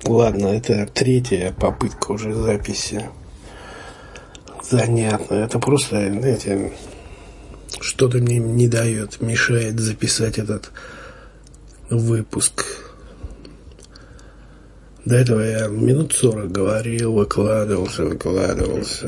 Ладно, это третья попытка уже записи. Занятно. Это просто, знаете, что-то мне не дает, мешает записать этот выпуск. До этого я минут 40 говорил, выкладывался.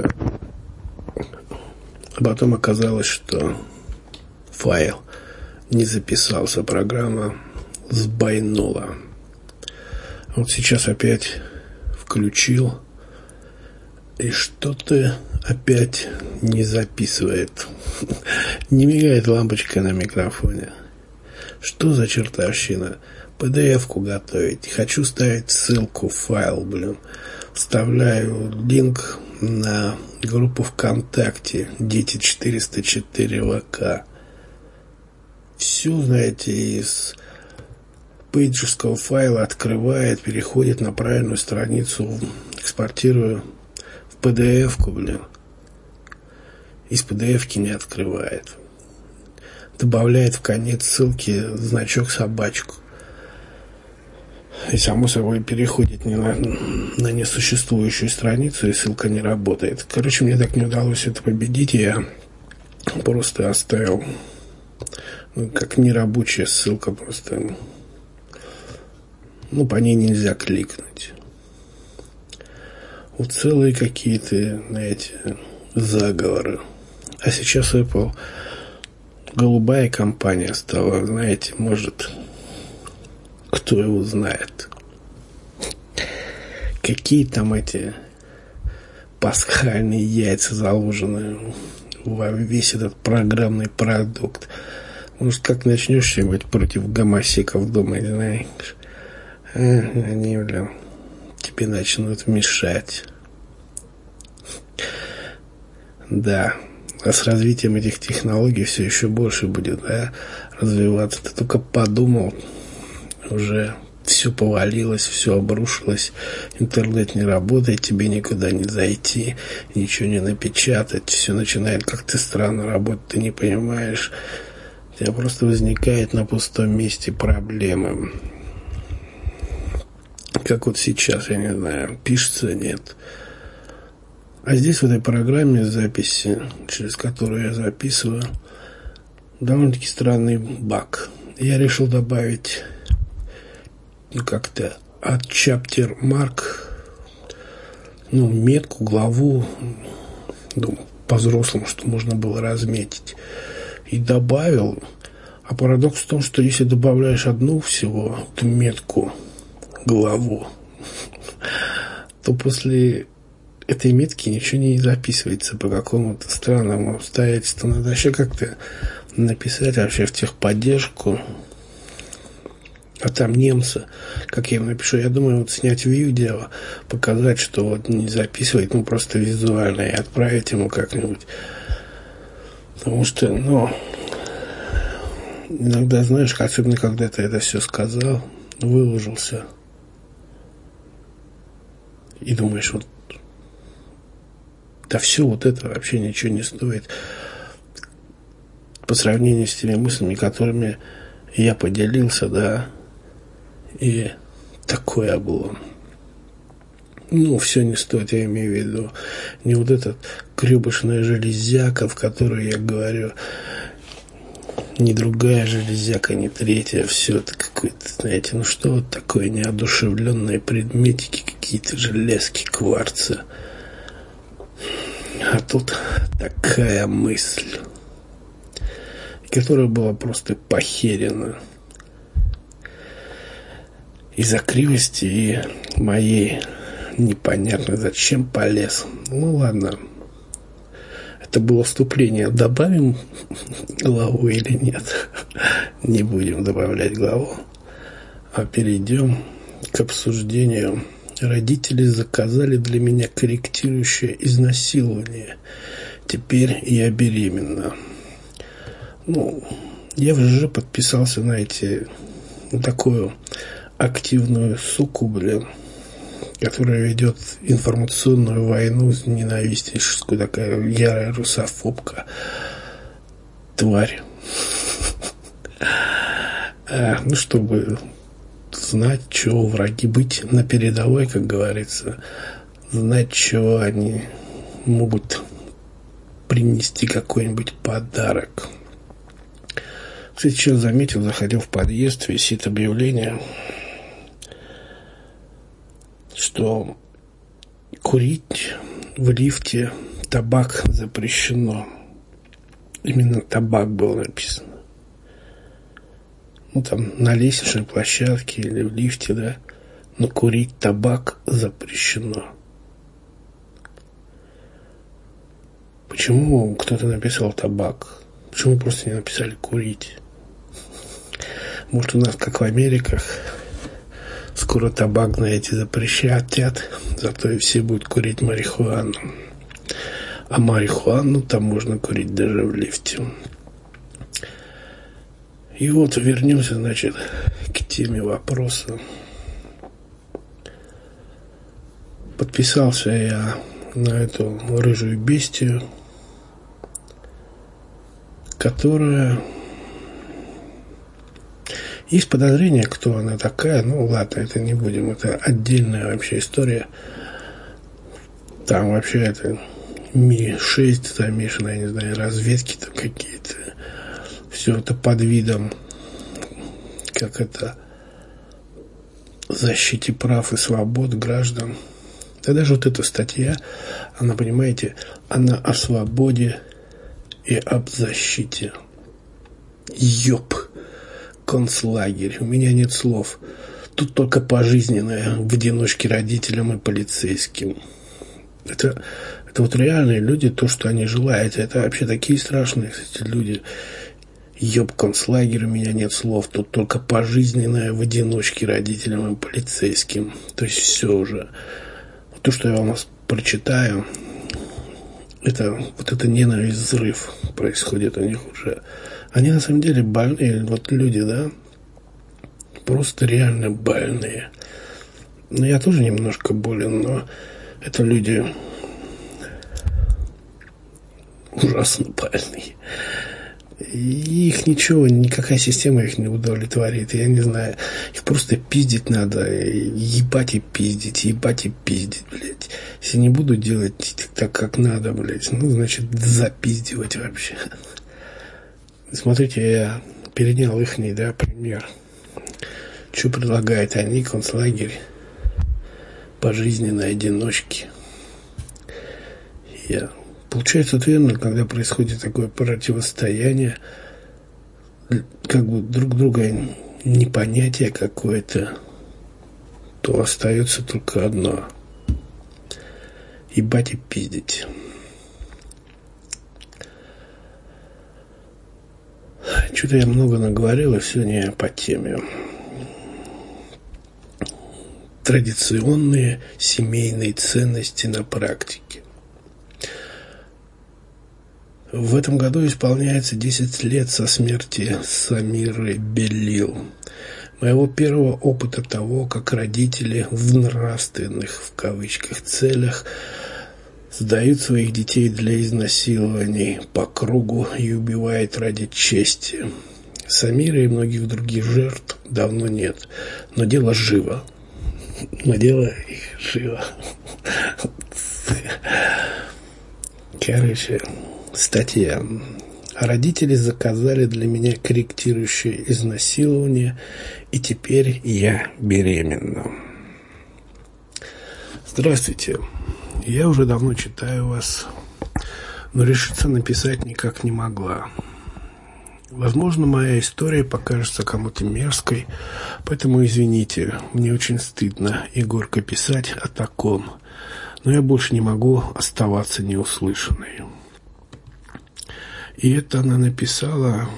А потом оказалось, что файл не записался, программа сбойнула. Вот сейчас опять включил, и что-то опять не записывает. Не мигает лампочка на микрофоне. Что за чертовщина? PDF-ку готовить. Хочу ставить ссылку в файл, Вставляю линк на группу ВКонтакте Дети 404 ВК. Все, знаете, из пейджерского файла открывает, переходит на правильную страницу, экспортирую в PDF-ку, Из PDF-ки не открывает. Добавляет в конец ссылки значок собачку. И, само собой, переходит на несуществующую страницу, и ссылка не работает. Короче, мне так не удалось это победить, и я просто оставил, как нерабочая ссылка, просто, по ней нельзя кликнуть. Вот целые какие-то, знаете, заговоры. А сейчас Apple голубая компания стала, знаете, может, кто его знает. Какие там эти пасхальные яйца заложены во весь этот программный продукт. Может, как начнешь что-нибудь против гомосеков думать, знаешь, они, тебе начнут мешать. Да. А с развитием этих технологий все еще больше будет, развиваться. Ты только подумал, уже все повалилось, все обрушилось, интернет не работает, тебе никуда не зайти, ничего не напечатать, все начинает как-то странно работать, ты не понимаешь, у тебя просто возникает на пустом месте проблемы. Как вот сейчас, я не знаю, пишется, нет. А здесь в этой программе записи, через которую я записываю, довольно-таки странный баг. Я решил добавить как-то от chapter mark, метку, главу, по-взрослому, что можно было разметить. И добавил. А парадокс в том, что если добавляешь одну всего, эту метку, главу, то после этой метки ничего не записывается по какому-то странному обстоятельству. Надо вообще как-то написать вообще в техподдержку. А там немцы, как я им напишу, я думаю, снять видео, показать, что не записывает, просто визуально, и отправить ему как-нибудь. Потому что, иногда, знаешь, особенно когда ты это все сказал, выложился, и думаешь, да все это вообще ничего не стоит по сравнению с теми мыслями, которыми я поделился, и такой облом. Все не стоит, я имею в виду не вот этот крюбышная железяка, в которой я говорю, ни другая железяка, ни третья, все это какое-то, знаете, что вот такое неодушевленные предметики, какие-то железки, кварцы. А тут такая мысль, которая была просто похерена из-за кривости и моей непонятно зачем полез. Ладно. Это было вступление. Добавим главу или нет? Не будем добавлять главу. А перейдем к обсуждению. Родители заказали для меня корректирующее изнасилование. Теперь я беременна. Я уже подписался на такую активную суку, которая ведет информационную войну ненавистническую, такая ярая русофобка, тварь. Чтобы знать, чего враги, быть на передовой, как говорится, знать, чего они могут принести какой-нибудь подарок. Кстати, сейчас заметил, заходил в подъезд, висит объявление, что курить в лифте табак запрещено. Именно табак было написано. Ну, там, на лестничной площадке или в лифте, да. Но курить табак запрещено. Почему кто-то написал табак? Почему просто не написали курить? Может, у нас, как в Америках, скоро табак, знаете, запрещат, зато и все будут курить марихуану. А марихуану там можно курить даже в лифте. И вот вернемся, значит, к теме вопроса. Подписался я на эту рыжую бестию, которая... Есть подозрение, кто она такая. Ну, ладно, это не будем. Это отдельная вообще история. Там вообще это Ми-6 замешано, я не знаю, разведки там какие-то. Все это под видом, как это, защите прав и свобод граждан. Да даже вот эта статья, она, понимаете, она о свободе и об защите. Ёп, концлагерь, у меня нет слов. Тут только пожизненное в одиночке родителям и полицейским. Это вот реальные люди, то, что они желают. Это вообще такие страшные, кстати, люди. Ёб, концлагерь, у меня нет слов. Тут только пожизненное в одиночке родителям и полицейским. То есть все уже. То, что я вам прочитаю, это вот это ненависть, взрыв происходит у них уже. Они на самом деле больные, вот люди, да, просто реально больные. Ну, я тоже немножко болен, но это люди ужасно больные. И их ничего, никакая система их не удовлетворит. Я не знаю, их просто пиздить надо. Ебать и пиздить, блядь. Если не буду делать так, как надо, блядь, ну, значит, запиздивать вообще. Смотрите, я перенял ихний, да, пример. Что предлагают они, концлагерь, пожизненной одиночки. Получается верно, когда происходит такое противостояние, как бы друг друга непонятие какое-то, то остается только одно: ебать и пиздить. Что-то я много наговорил, и все не по теме. Традиционные семейные ценности на практике. В этом году исполняется 10 лет со смерти Самиры Белил, моего первого опыта того, как родители в нравственных, в кавычках, целях сдают своих детей для изнасилований по кругу и убивают ради чести. Самиры и многих других жертв давно нет, но дело живо. Короче, статья. Родители заказали для меня корректирующее изнасилование, и теперь я беременна. Здравствуйте. Я уже давно читаю вас, но решиться написать никак не могла. Возможно, моя история покажется кому-то мерзкой, поэтому извините, мне очень стыдно и горько писать о таком, но я больше не могу оставаться неуслышанной. И это она написала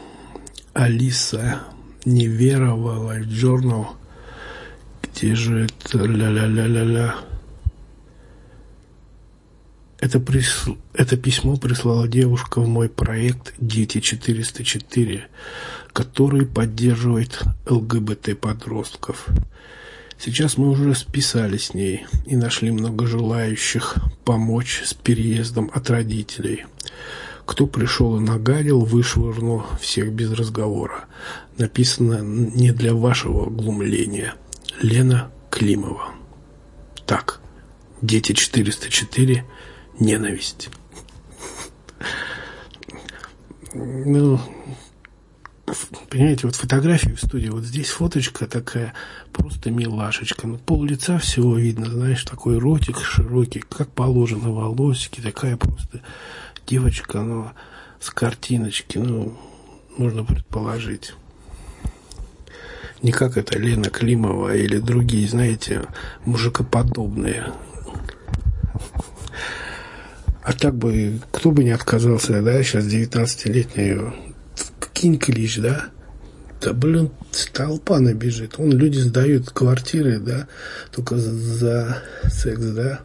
Алиса Неверова Life Journal. Где же это? Ля-ля-ля-ля-ля. Это письмо прислала девушка в мой проект «Дети 404», который поддерживает ЛГБТ-подростков. Сейчас мы уже списали с ней и нашли много желающих помочь с переездом от родителей. Кто пришел и нагадил, вышвырну всех без разговора. Написано не для вашего глумления. Лена Климова. Так, дети 404, ненависть. Ну, понимаете, вот фотографии в студии, вот здесь фоточка такая, просто милашечка. Ну, пол лица всего видно, знаешь, такой ротик широкий, как положено, волосики, такая просто девочка, ну, с картиночки, ну, можно предположить. Не как это Лена Климова или другие, знаете, мужикоподобные. А так бы, кто бы не отказался, да, сейчас 19-летнюю, кинь клич, да? Да, блин, толпа набежит. Вон люди сдают квартиры, да, только за секс, да.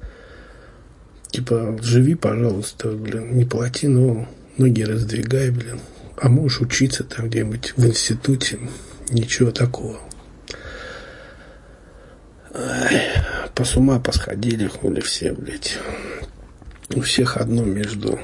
Типа, живи, пожалуйста, блин, не плати, но ноги раздвигай, блин. А можешь учиться там где-нибудь в институте. Ничего такого. Ай, по с ума посходили, хули все, блядь. У всех одно между.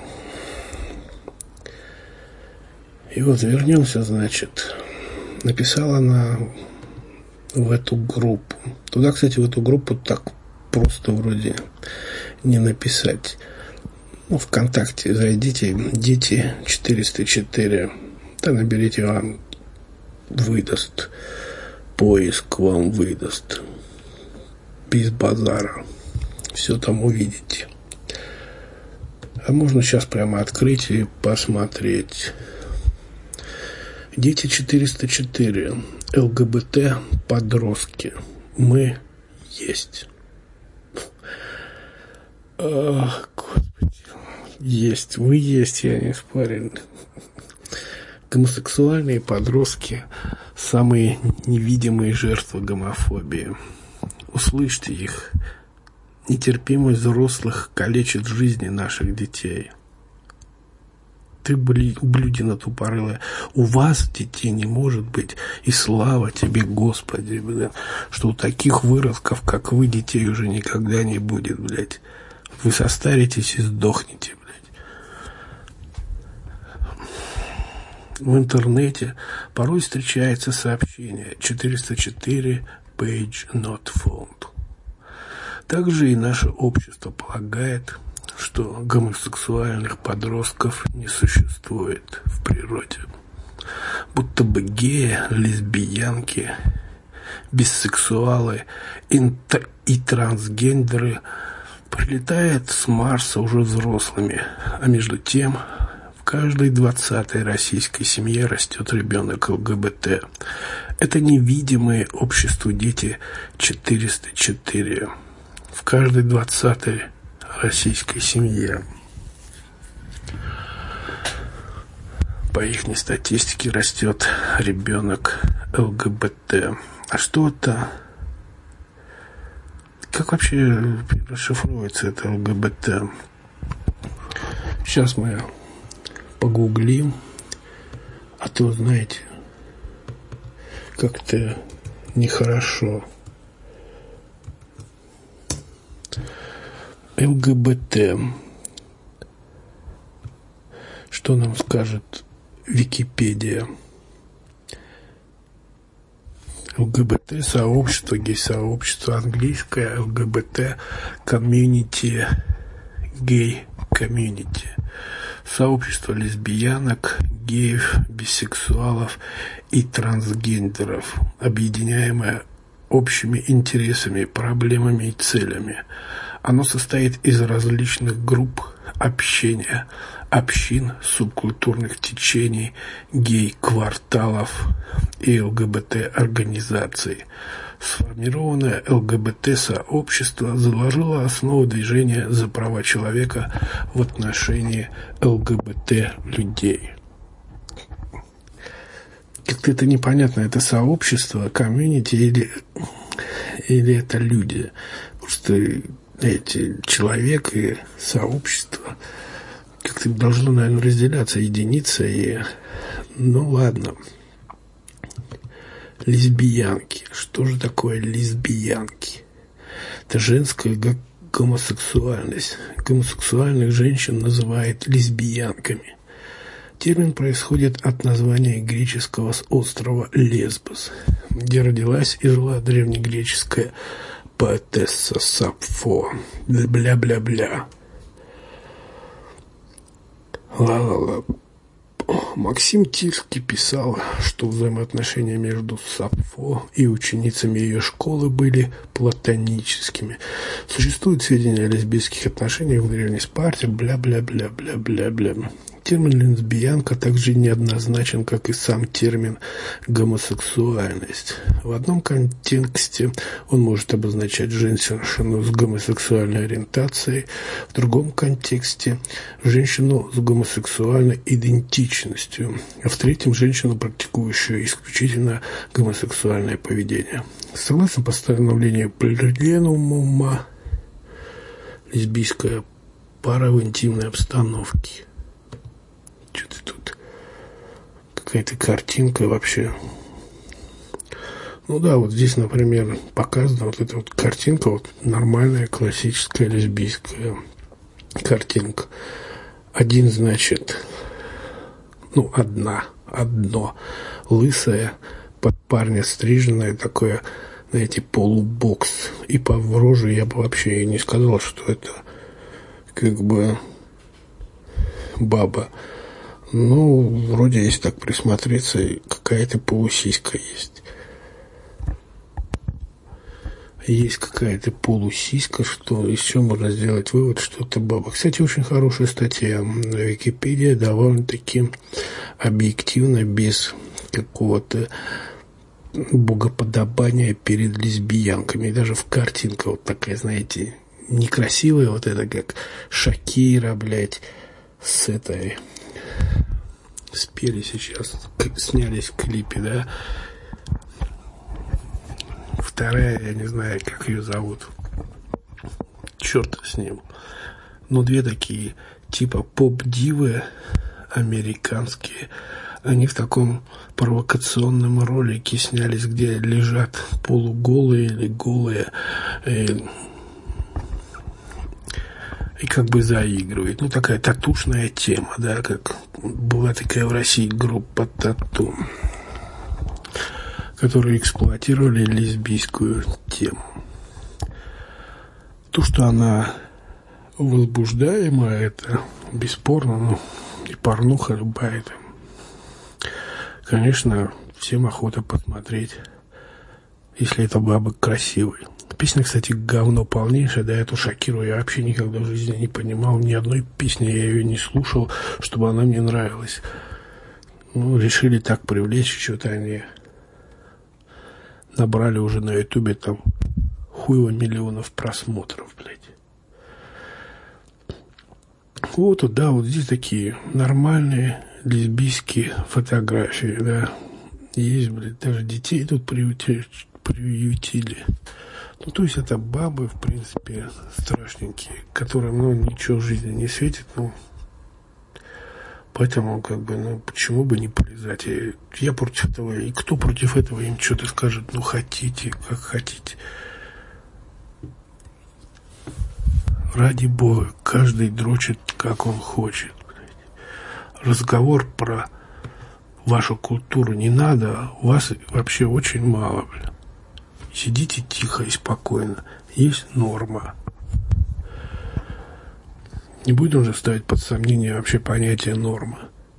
И вот вернемся, значит. Написала она в эту группу. Туда, кстати, в эту группу так просто вроде не написать. Ну, ВКонтакте зайдите, дети 404. Да, наберите, вам выдаст. Поиск вам выдаст. Без базара. Все там увидите. А можно сейчас прямо открыть и посмотреть. Дети 404. ЛГБТ подростки. Мы есть. Господи. Есть. Вы есть, я не спорю. Гомосексуальные подростки – самые невидимые жертвы гомофобии. Услышьте их. Нетерпимость взрослых калечит жизни наших детей. Ты, ублюдина тупорылая, у вас детей не может быть, и слава тебе, Господи, блин, что у таких выродков, как вы, детей уже никогда не будет, блядь. Вы состаритесь и сдохнете, блядь. В интернете порой встречается сообщение 404 page not found. Также и наше общество полагает, что гомосексуальных подростков не существует в природе. Будто бы геи, лесбиянки, бисексуалы и трансгендеры прилетают с Марса уже взрослыми, а между тем в каждой 20-й российской семье растет ребенок ЛГБТ. Это невидимые обществу дети 404. В каждой 20-й российской семье. По ихней статистике растет ребенок ЛГБТ. А что это? Как вообще расшифровывается это ЛГБТ? Сейчас мы погуглим. А то, знаете, как-то нехорошо. ЛГБТ. Что нам скажет Википедия? ЛГБТ-сообщество, гей-сообщество, английское, ЛГБТ, комьюнити, гей-комьюнити. Сообщество лесбиянок, геев, бисексуалов и трансгендеров, объединяемое общими интересами, проблемами и целями. Оно состоит из различных групп общения, общин, субкультурных течений, гей-кварталов и ЛГБТ-организаций. Сформированное ЛГБТ-сообщество заложило основу движения за права человека в отношении ЛГБТ-людей. Как-то это непонятно, это сообщество, комьюнити или это люди. Просто эти человек и сообщество как-то должно, наверное, разделяться, единица и... Ну, ладно. Лесбиянки. Что же такое лесбиянки? Это женская гомосексуальность. Гомосексуальных женщин называют лесбиянками. Термин происходит от названия греческого острова Лесбос, где родилась и жила древнегреческая поэтесса Сапфо. Бля-бля-бля. Ла-ла-ла. Максим Тирский писал, что взаимоотношения между Сапфо и ученицами ее школы были платоническими. Существуют сведения о лесбийских отношениях в Древней Спарте, бля-бля-бля-бля-бля-бля. Термин «лесбиянка» также неоднозначен, как и сам термин «гомосексуальность». В одном контексте он может обозначать женщину с гомосексуальной ориентацией, в другом контексте – женщину с гомосексуальной идентичностью, а в третьем – женщину, практикующую исключительно гомосексуальное поведение. Согласно постановлению Пленума, лесбийская пара в интимной обстановке. Что-то тут какая-то картинка вообще. Ну да, вот здесь, например, показана вот эта вот картинка, вот нормальная классическая лесбийская картинка. Один, значит, одно лысое, под парня стриженное, такое, знаете, полубокс. И по роже я бы вообще и не сказал, что это как бы баба. Ну, вроде, если так присмотреться, какая-то полусиська есть. Есть какая-то полусиська, что из чего можно сделать вывод, что это баба. Кстати, очень хорошая статья на Википедии, довольно-таки объективно, без какого-то богоподобания перед лесбиянками. И даже в картинка вот такая, знаете, некрасивая, вот это как Шакира, блядь, с этой... спели сейчас, снялись в клипе, да. Вторая, я не знаю, как ее зовут. Черт с ним. Ну, две такие, типа поп-дивы американские. Они в таком провокационном ролике снялись, где лежат полуголые или голые. И как бы заигрывает. Ну, такая татушная тема, да, как была такая в России группа «Тату», которые эксплуатировали лесбийскую тему. То, что она возбуждаемая, это бесспорно, ну, и порнуха любая. Это, конечно, всем охота посмотреть, если это баба красивая. Песня, кстати, говно полнейшее, да, эту Шакиру я вообще никогда в жизни не понимал, ни одной песни я ее не слушал, чтобы она мне нравилась. Ну, решили так привлечь, что-то они набрали уже на ютубе там хуево миллионов просмотров, блядь. Вот, да, вот здесь такие нормальные лесбийские фотографии, да. Есть, блядь, даже детей тут приютили. Ну, то есть это бабы, в принципе, страшненькие, которым, ну, ничего в жизни не светит, ну, поэтому, как бы, ну, почему бы не полезать? Я против этого, и кто против этого им что-то скажет, ну, хотите, как хотите. Ради бога, каждый дрочит, как он хочет. Разговор про вашу культуру не надо, вас вообще очень мало, блядь. Сидите тихо и спокойно. Есть норма. Не будем же ставить под сомнение вообще понятие нормы.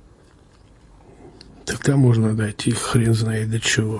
Тогда можно дойти хрен знает до чего.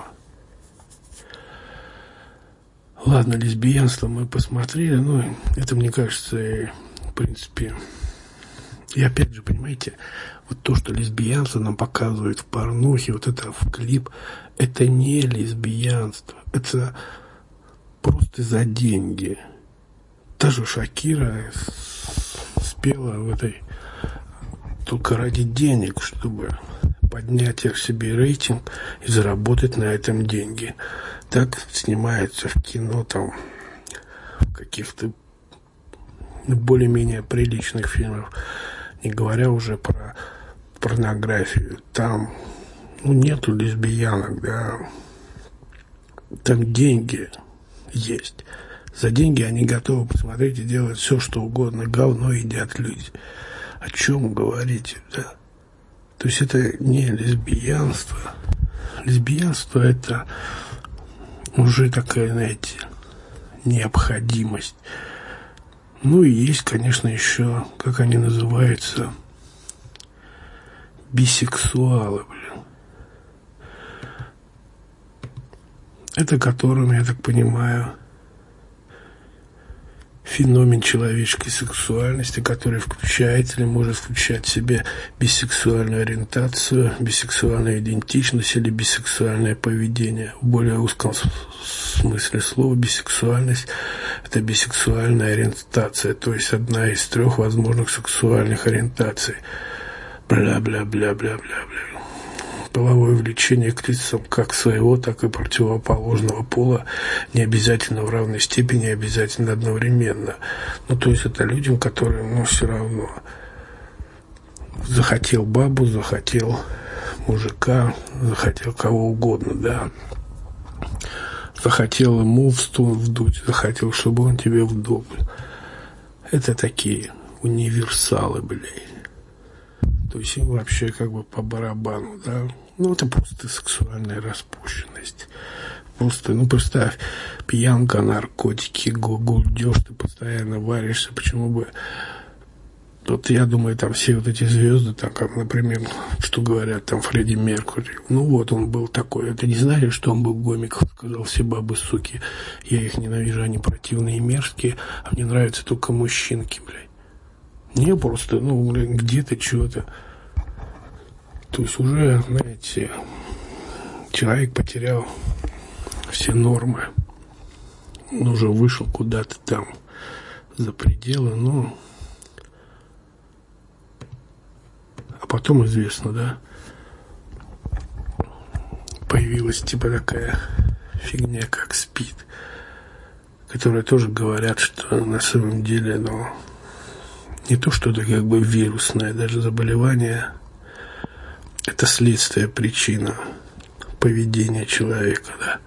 Ладно, лесбиянство мы посмотрели, но это, мне кажется, в принципе... И опять же, понимаете, вот то, что лесбиянство нам показывают в порнухе, вот это в клип, это не лесбиянство. Это просто за деньги. Та же Шакира спела в этой только ради денег, чтобы поднять себе рейтинг и заработать на этом деньги. Так снимается в кино, там, в каких-то более-менее приличных фильмах, не говоря уже про порнографию. Там, ну, нету лесбиянок, да. Там деньги есть. За деньги они готовы посмотреть и делать все, что угодно. Говно едят люди. О чем говорите, да? То есть это не лесбиянство. Лесбиянство — это уже такая, знаете, необходимость. Ну и есть, конечно, еще, как они называются, бисексуалы, блин. Это которым, я так понимаю, феномен человеческой сексуальности, который включает или может включать в себя бисексуальную ориентацию, бисексуальную идентичность или бисексуальное поведение. В более узком смысле слова бисексуальность – это бисексуальная ориентация, то есть одна из 3 возможных сексуальных ориентаций. Бля-бля-бля-бля-бля-бля. Половое влечение к лицам как своего, так и противоположного пола не обязательно в равной степени, обязательно одновременно. Ну, то есть это людям, которые, ну, все равно захотел бабу, захотел мужика, захотел кого угодно, да. Захотел ему в стол вдуть, захотел, чтобы он тебе вдул. Это такие универсалы, блядь. То есть им вообще как бы по барабану, да. Ну, это просто сексуальная распущенность. Просто, ну, представь, пьянка, наркотики, гульдеж, ты постоянно варишься. Почему бы... Вот я думаю, там все вот эти звезды, там, как, например, что говорят, там, Фредди Меркьюри. Ну, вот он был такой. Это не значит, что он был гомиком, сказал, все бабы, суки. Я их ненавижу, они противные и мерзкие, а мне нравятся только мужчинки, блядь. Не просто, ну, блин, где-то чего-то. То есть уже, знаете, человек потерял все нормы. Он уже вышел куда-то там за пределы, ну... А потом известно, да, появилась типа такая фигня, как СПИД, которая тоже говорят, что на самом деле, ну, не то, что это как бы вирусное даже заболевание, это следствие, причина поведения человека, да.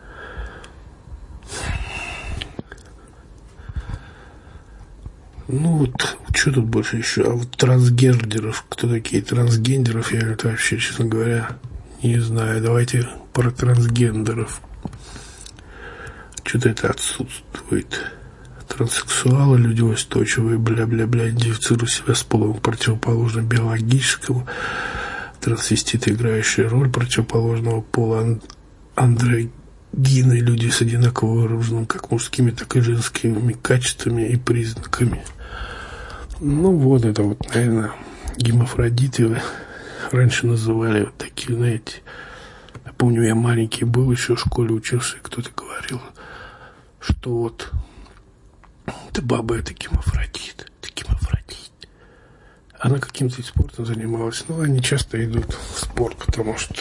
Ну вот, что тут больше еще? А вот трансгендеров, кто такие трансгендеров, я это вообще, честно говоря, не знаю. Давайте про трансгендеров. Что-то это отсутствует. Транссексуалы, люди устойчивые, бля-бля-бля, идентифицируют себя с полом противоположным биологическому. Трансвеститы, играющие роль противоположного пола, андрогины, люди с одинаково выраженными как мужскими, так и женскими качествами и признаками. Ну вот это вот, наверное, гермафродиты раньше называли вот такие, знаете. Я помню, я маленький был, еще в школе учился, и кто-то говорил, что вот это баба, это гермафродит, это гермафродит. Она каким-то спортом занималась. Ну, они часто идут в спорт, потому что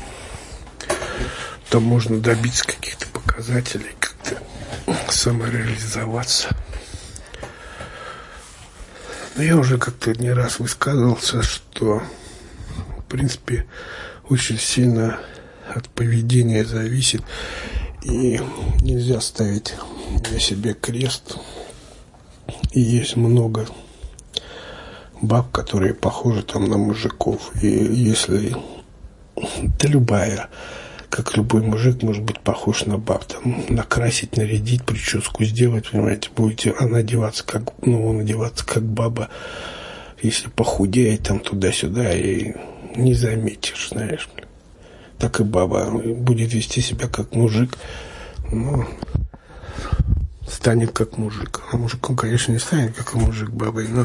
там можно добиться каких-то показателей, как-то самореализоваться. Но я уже как-то не раз высказывался, что, в принципе, очень сильно от поведения зависит, и нельзя ставить на себе крест. И есть много баб, которые похожи там на мужиков. И если... Да любая... Как любой мужик может быть похож на баб. Там, накрасить, нарядить, прическу сделать, понимаете, будете она одеваться как, ну, он одеваться как баба. Если похудеет там туда-сюда, и не заметишь, знаешь. Так и баба будет вести себя как мужик, но станет как мужик. А мужиком, конечно, не станет как мужик бабой, но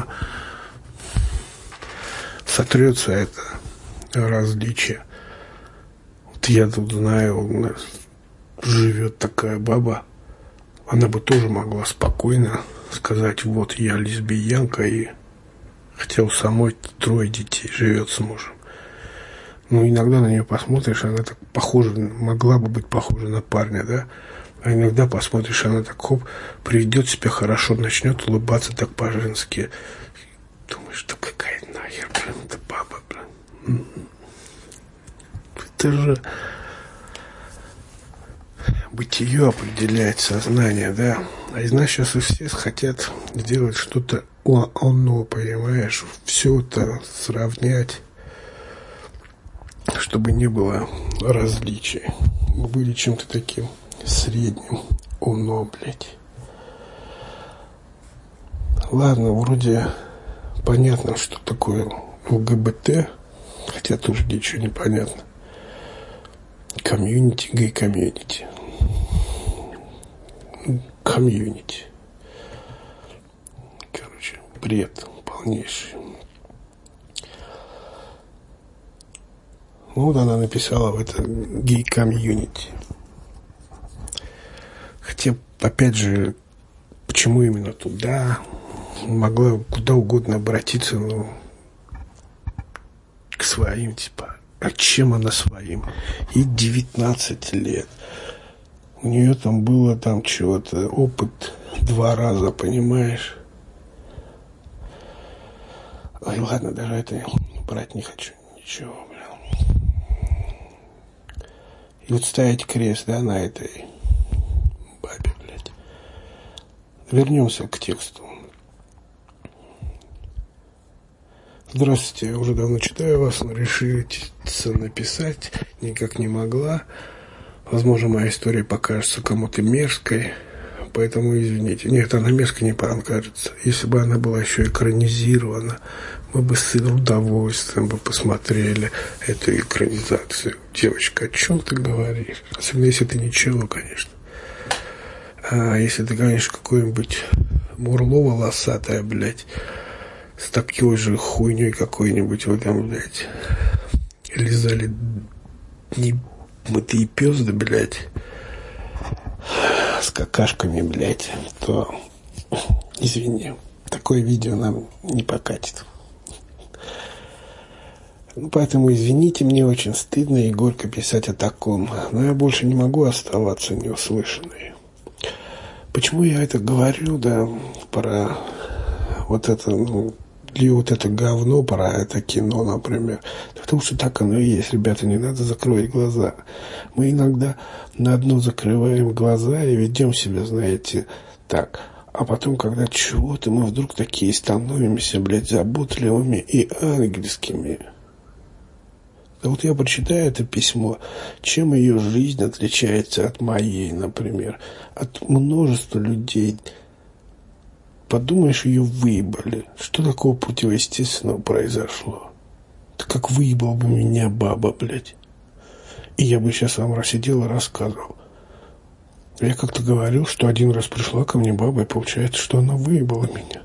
сотрется это различие. Я тут знаю, у нас живет такая баба, она бы тоже могла спокойно сказать, вот я лесбиянка, и хотя у самой 3 детей, живет с мужем. Ну, иногда на нее посмотришь, она так похожа, могла бы быть похожа на парня, да, а иногда посмотришь, она так, хоп, приведет себя хорошо, начнет улыбаться так по-женски. Думаешь, да какая нахер, блин, это баба, блин. Это же бытие определяет сознание, да. А из нас сейчас и все хотят сделать что-то оно, понимаешь, все это сравнять, чтобы не было различий. Мы были чем-то таким средним, оно, блядь. Ладно, вроде понятно, что такое ЛГБТ, хотя тоже ничего не понятно. Комьюнити, гей-комьюнити. Комьюнити. Короче, бред полнейший. Ну вот она написала в это гей-комьюнити. Хотя, опять же, почему именно туда? Могла куда угодно обратиться, но к своим, типа. А чем она своим? Ей 19 лет. У нее там было там чего-то, опыт 2 раза, понимаешь? Ой, ладно, даже это брать не хочу. Ничего, блин. И вот ставить крест, да, на этой бабе, блядь. Вернемся к тексту. Здравствуйте, я уже давно читаю вас, но решиться написать никак не могла. Возможно, моя история покажется кому-то мерзкой, поэтому извините. Нет, она мерзкой не покажется. Если бы она была еще экранизирована, мы бы с удовольствием бы посмотрели эту экранизацию. Девочка, о чем ты говоришь? Особенно, если ты ничего, конечно. А если ты, конечно, какой-нибудь мурло волосатая, блядь, с такой же хуйней какой-нибудь вы там, блядь, лизали немытые пёзды, блядь, с какашками, блядь, то, извини, такое видео нам не покатит. Ну, поэтому, извините, мне очень стыдно и горько писать о таком, но я больше не могу оставаться неуслышанной. Почему я это говорю, да, про вот это, ну, или вот это говно, про это кино, например. Потому что так оно и есть, ребята, не надо закрывать глаза. Мы иногда на одно закрываем глаза и ведем себя, знаете, так. А потом, когда чего-то, мы вдруг такие становимся, блядь, заботливыми и ангельскими. Да вот я прочитаю это письмо, чем ее жизнь отличается от моей, например, от множества людей. Подумаешь, ее выебали. Что такого противоестественного произошло? Да как выебала бы меня баба, блядь. И я бы сейчас вам сидел и рассказывал. Я как-то говорил, что один раз пришла ко мне баба, и получается, что она выебала меня.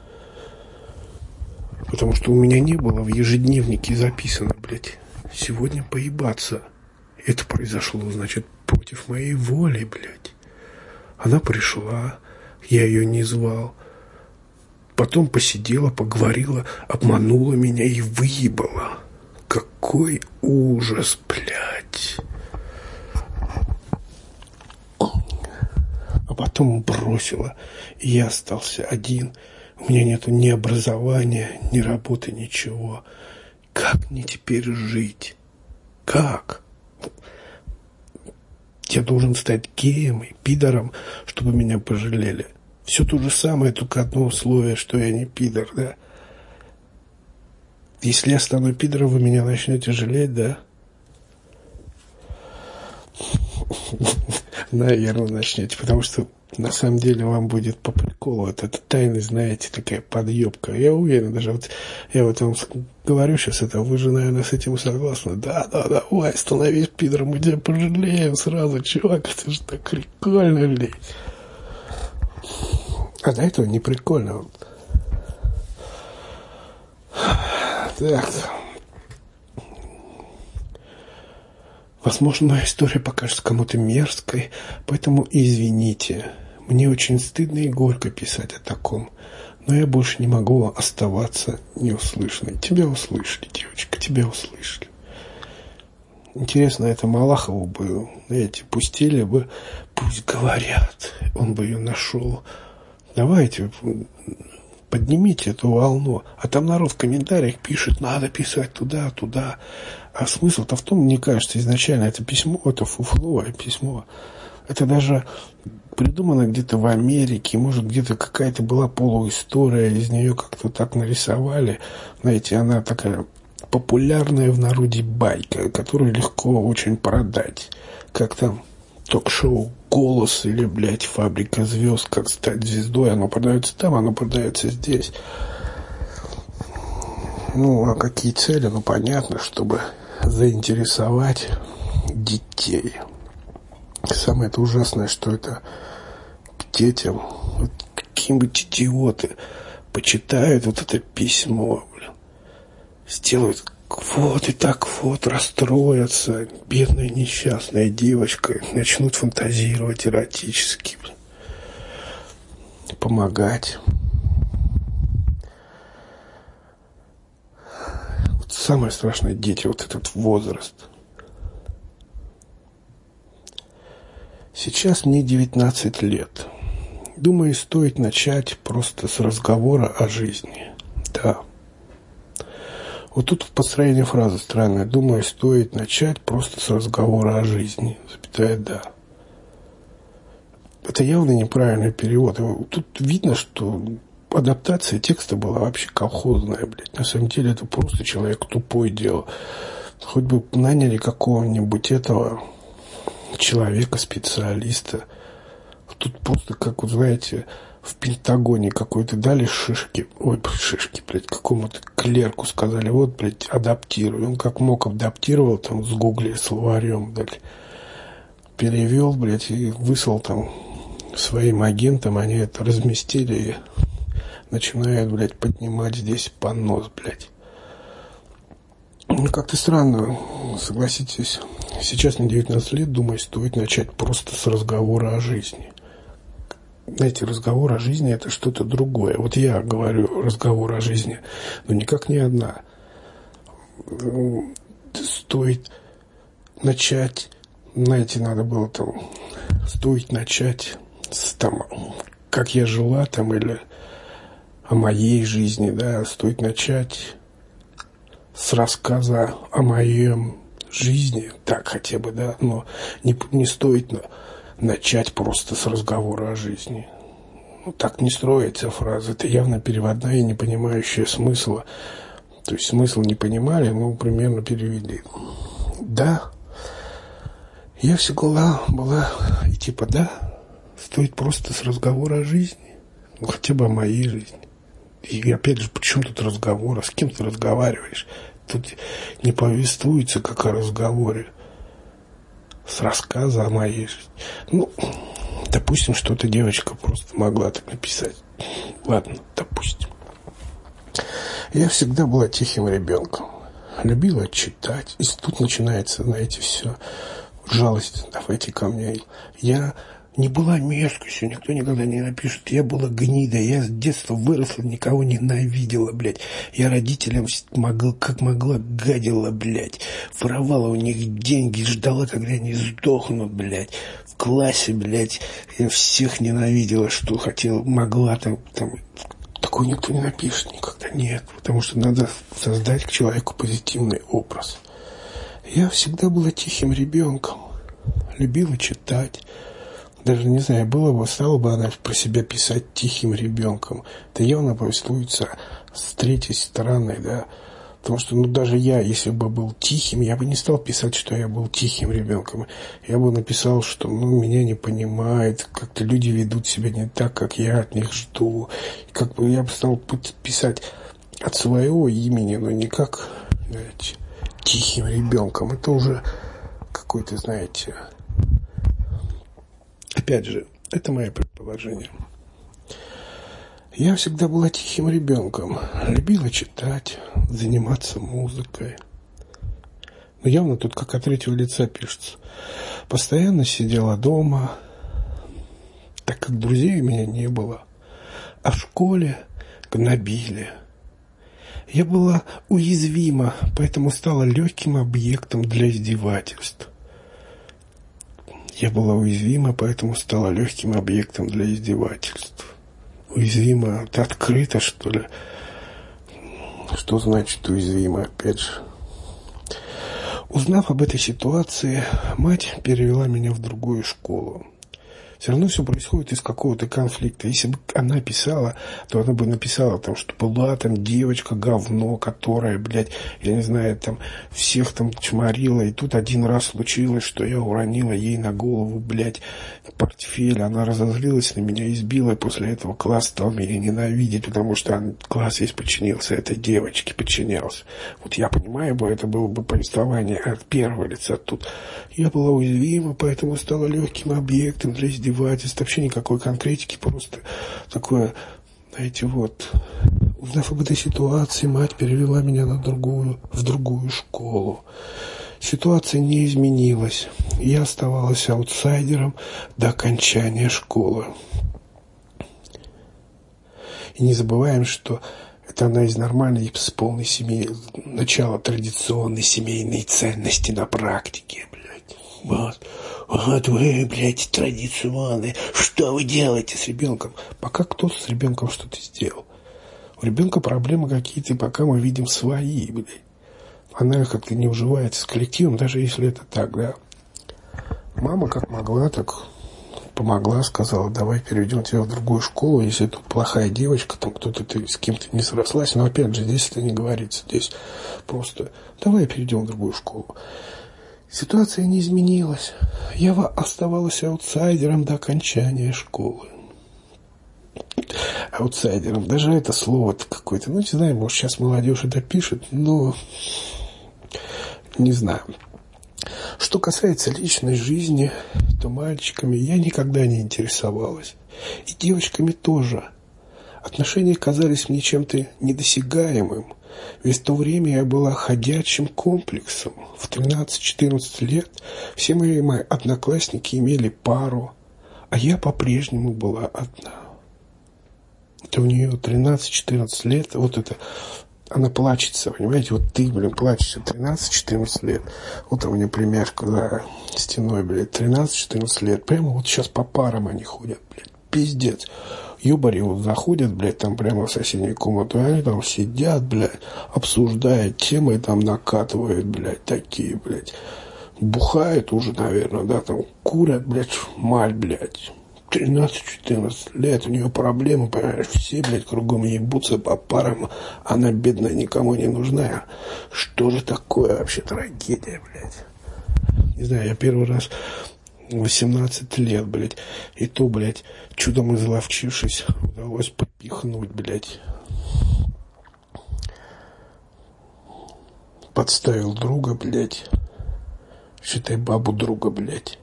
Потому что у меня не было в ежедневнике записано, блядь, сегодня поебаться. Это произошло, значит, против моей воли, блядь. Она пришла, я ее не звал. Потом посидела, поговорила, обманула меня и выебала. Какой ужас, блядь. А потом бросила, и я остался один. У меня нету ни образования, ни работы, ничего. Как мне теперь жить? Как? Я должен стать геем и пидором, чтобы меня пожалели. Все то же самое, только одно условие, что я не пидор, да? Если я стану пидором, вы меня начнете жалеть, да? Наверное, начнете, потому что на самом деле вам будет по приколу. Вот это тайна, знаете, такая подъебка. Я уверен, даже вот я вот вам говорю сейчас это, вы же, наверное, с этим согласны. Да, давай, становись пидором, мы тебя пожалеем сразу, чувак, это же так прикольно, блядь. А до этого не прикольно. Так. Возможно, моя история покажется кому-то мерзкой, поэтому извините. Мне очень стыдно и горько писать о таком, но я больше не могу оставаться неуслышанной. Тебя услышали, девочка, тебя услышали. Интересно, это Малахову бы, знаете, пустили бы, пусть говорят, он бы ее нашел. Давайте, поднимите эту волну. А там народ в комментариях пишет, надо писать туда. А смысл-то в том, мне кажется, изначально это письмо, это фуфловое письмо. Это даже придумано где-то в Америке, может, где-то какая-то была полуистория, из нее как-то так нарисовали. Знаете, она такая популярная в народе байка, которую легко очень продать. Как там ток-шоу «Голос» или, блядь, «Фабрика звезд», как стать звездой, оно продается там, оно продается здесь. Ну, а какие цели? Ну, понятно, чтобы заинтересовать детей. Самое это ужасное, что это к детям, вот какие-нибудь идиоты почитают вот это письмо, блин, сделают вот и так вот, расстроятся, бедная несчастная девочка, начнут фантазировать эротически, блин, помогать. Вот самое страшное — дети, вот этот возраст. Сейчас мне 19 лет. Думаю, стоит начать просто с разговора о жизни. Да. Вот тут построение фразы странное. Думаю, стоит начать просто с разговора о жизни. Запятая «да». Это явно неправильный перевод. Тут видно, что адаптация текста была вообще колхозная, блядь. На самом деле это просто человек тупой делал. Хоть бы наняли какого-нибудь этого человека, специалиста. Тут просто, как, вот, знаете, в Пентагоне какой-то дали шишки, блядь, какому-то клерку сказали, вот, блядь, адаптируй. Он как мог адаптировал, там, с Гугли словарем, блядь, перевел, блядь, и выслал там своим агентам, они это разместили и начинают, блядь, поднимать здесь понос, блядь. Ну, как-то странно, согласитесь. Сейчас мне 19 лет, думаю, стоит начать просто с разговора о жизни. Знаете, разговор о жизни — это что-то другое. Вот я говорю разговор о жизни, но никак не одна. Стоит начать, знаете, надо было там, стоит начать с там, как я жила там, или о моей жизни, да, стоит начать с рассказа о моем жизни, так хотя бы, да, но не стоит начать просто с разговора о жизни. Ну, так не строится фраза. Это явно переводная и не понимающая смысла. То есть смысл не понимали, но примерно перевели. Да, я всегда была и типа да, стоит просто с разговора о жизни, ну хотя бы о моей жизни. И опять же, почему тут разговор? А с кем ты разговариваешь? Тут не повествуется, как о разговоре. С рассказа о моей жизни. Ну, допустим, что эта девочка просто могла так написать. Ладно, допустим. Я всегда была тихим ребенком. Любила читать. И тут начинается, знаете, все. Жалость, давайте ко мне. Я не была мерзкостью, никто никогда не напишет. Я была гнидой, я с детства выросла, никого ненавидела, блядь. Я родителям как могла гадила, блядь. Воровала у них деньги, ждала, когда они сдохнут, блядь. В классе, блядь, я всех ненавидела, что хотела, могла там. Такое никто не напишет никогда, нет. Потому что надо создать к человеку позитивный образ. Я всегда была тихим ребенком. Любила читать. Даже, не знаю, стала бы она про себя писать тихим ребенком. Это явно повествуется с третьей стороны, да. Потому что, даже я, если бы был тихим, я бы не стал писать, что я был тихим ребенком. Я бы написал, что, меня не понимают, как-то люди ведут себя не так, как я от них жду. Как бы я бы стал писать от своего имени, но не как, знаете, тихим ребенком. Это уже какой-то, знаете... Опять же, это мое предположение. Я всегда была тихим ребенком. Любила читать, заниматься музыкой. Но явно тут как от третьего лица пишется. Постоянно сидела дома, так как друзей у меня не было. А в школе гнобили. Я была уязвима, поэтому стала легким объектом для издевательств. Я была уязвима, поэтому стала легким объектом для издевательств. Уязвима? Это открыто, что ли? Что значит уязвима, опять же? Узнав об этой ситуации, мать перевела меня в другую школу. Все равно все происходит из какого-то конфликта. Если бы она писала, то она бы написала там, что была там девочка говно, которая, блядь, я не знаю, там всех там чморила, и тут один раз случилось, что я уронила ей на голову, блядь, портфель, она разозлилась на меня, избила, и после этого класс стал меня ненавидеть, потому что класс весь подчинился этой девочке, подчинялся. Вот я понимаю бы, это было бы повествование от первого лица. Тут я была уязвима, поэтому стала легким объектом для издевательств. Вообще никакой конкретики, просто такое, знаете, вот. Узнав об этой ситуации, мать перевела меня в другую школу. Ситуация не изменилась. Я оставалась аутсайдером до окончания школы. И не забываем, что это она из нормальной, с полной семьи, начало традиционной семейной ценности на практике, блядь. Вот вы, блядь, традиционные. Что вы делаете с ребенком? Пока кто-то с ребенком что-то сделал. У ребенка проблемы какие-то, пока мы видим свои, блядь. Она как-то не уживается с коллективом, даже если это так, да. Мама как могла, так помогла, сказала, давай переведем тебя в другую школу, если тут плохая девочка, там кто-то ты с кем-то не срослась. Но опять же, здесь это не говорится. Здесь просто давай перейдем в другую школу. Ситуация не изменилась. Я оставалась аутсайдером до окончания школы. Аутсайдером. Даже это слово-то какое-то. Ну, не знаю, может, сейчас молодежь это пишет, но не знаю. Что касается личной жизни, то мальчиками я никогда не интересовалась. И девочками тоже. Отношения казались мне чем-то недосягаемым. Ведь в то время я была ходячим комплексом. В 13-14 лет все мои одноклассники имели пару, а я по-прежнему была одна. Это у нее 13-14 лет, вот это, она плачется, понимаете, вот ты, блин, плачешься 13-14 лет. Вот у меня племяшка за стеной, блядь, 13-14 лет. Прямо вот сейчас по парам они ходят, блядь, пиздец. Ёбари вот заходят, блядь, там прямо в соседнюю комнату, и они там сидят, блядь, обсуждают темы, там накатывают, блядь, такие, блядь. Бухают уже, наверное, да, там курят, блядь, маль, блядь. 13-14 лет, у нее проблемы, понимаешь, все, блядь, кругом ебутся по парам, она, бедная, никому не нужна. Что же такое вообще трагедия, блядь? Не знаю, я первый раз 18 лет, блядь, и то, блядь, чудом изловчившись, удалось попихнуть, блядь. Подставил друга, блядь. Считай, бабу друга, блядь.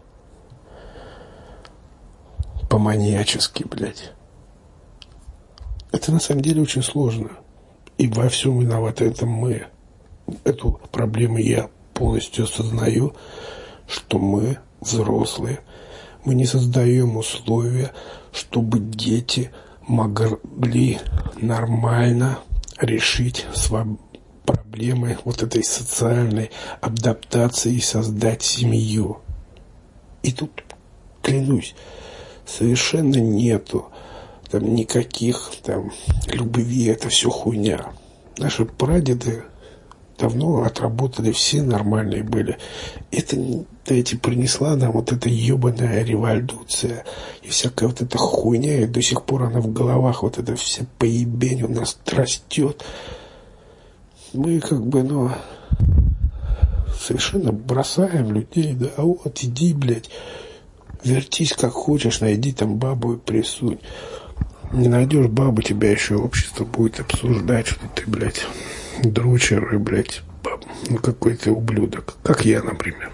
По-маньячески, блядь. Это на самом деле очень сложно. И во всем виноваты это мы. Эту проблему я полностью осознаю, что мы взрослые. Мы не создаем условия, чтобы дети могли нормально решить свои проблемы вот этой социальной адаптации и создать семью. И тут, клянусь, совершенно нету там никаких там любви, это все хуйня. Наши прадеды давно отработали, все нормальные были. Это, знаете, принесла нам вот эта ебаная революция и всякая вот эта хуйня, и до сих пор она в головах, вот эта вся поебень у нас растет. Мы как бы, совершенно бросаем людей, да, а вот иди, блядь, вертись как хочешь, найди там бабу и присунь. Не найдешь бабу, тебя еще общество будет обсуждать, что ты, блядь, дрочер и, блядь, какой ты ублюдок. Как я, например.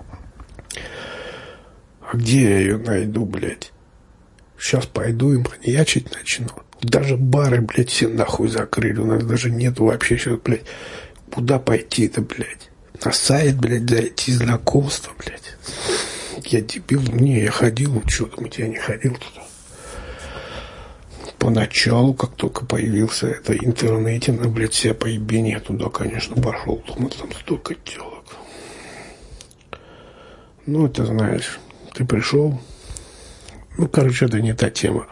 А где я ее найду, блядь? Сейчас пойду и маньячить начну. Даже бары, блядь, все нахуй закрыли. У нас даже нету вообще сейчас, блядь, куда пойти-то, блядь? На сайт, блядь, зайти, знакомства, блядь. Я дебил. Не, я ходил, что думаете, я не ходил туда. Поначалу, как только появился это интернете, блядь, все поебения, я туда, конечно, пошел. Думаю, там столько телок. Ну, это знаешь, ты пришел. Ну, короче, это не та тема.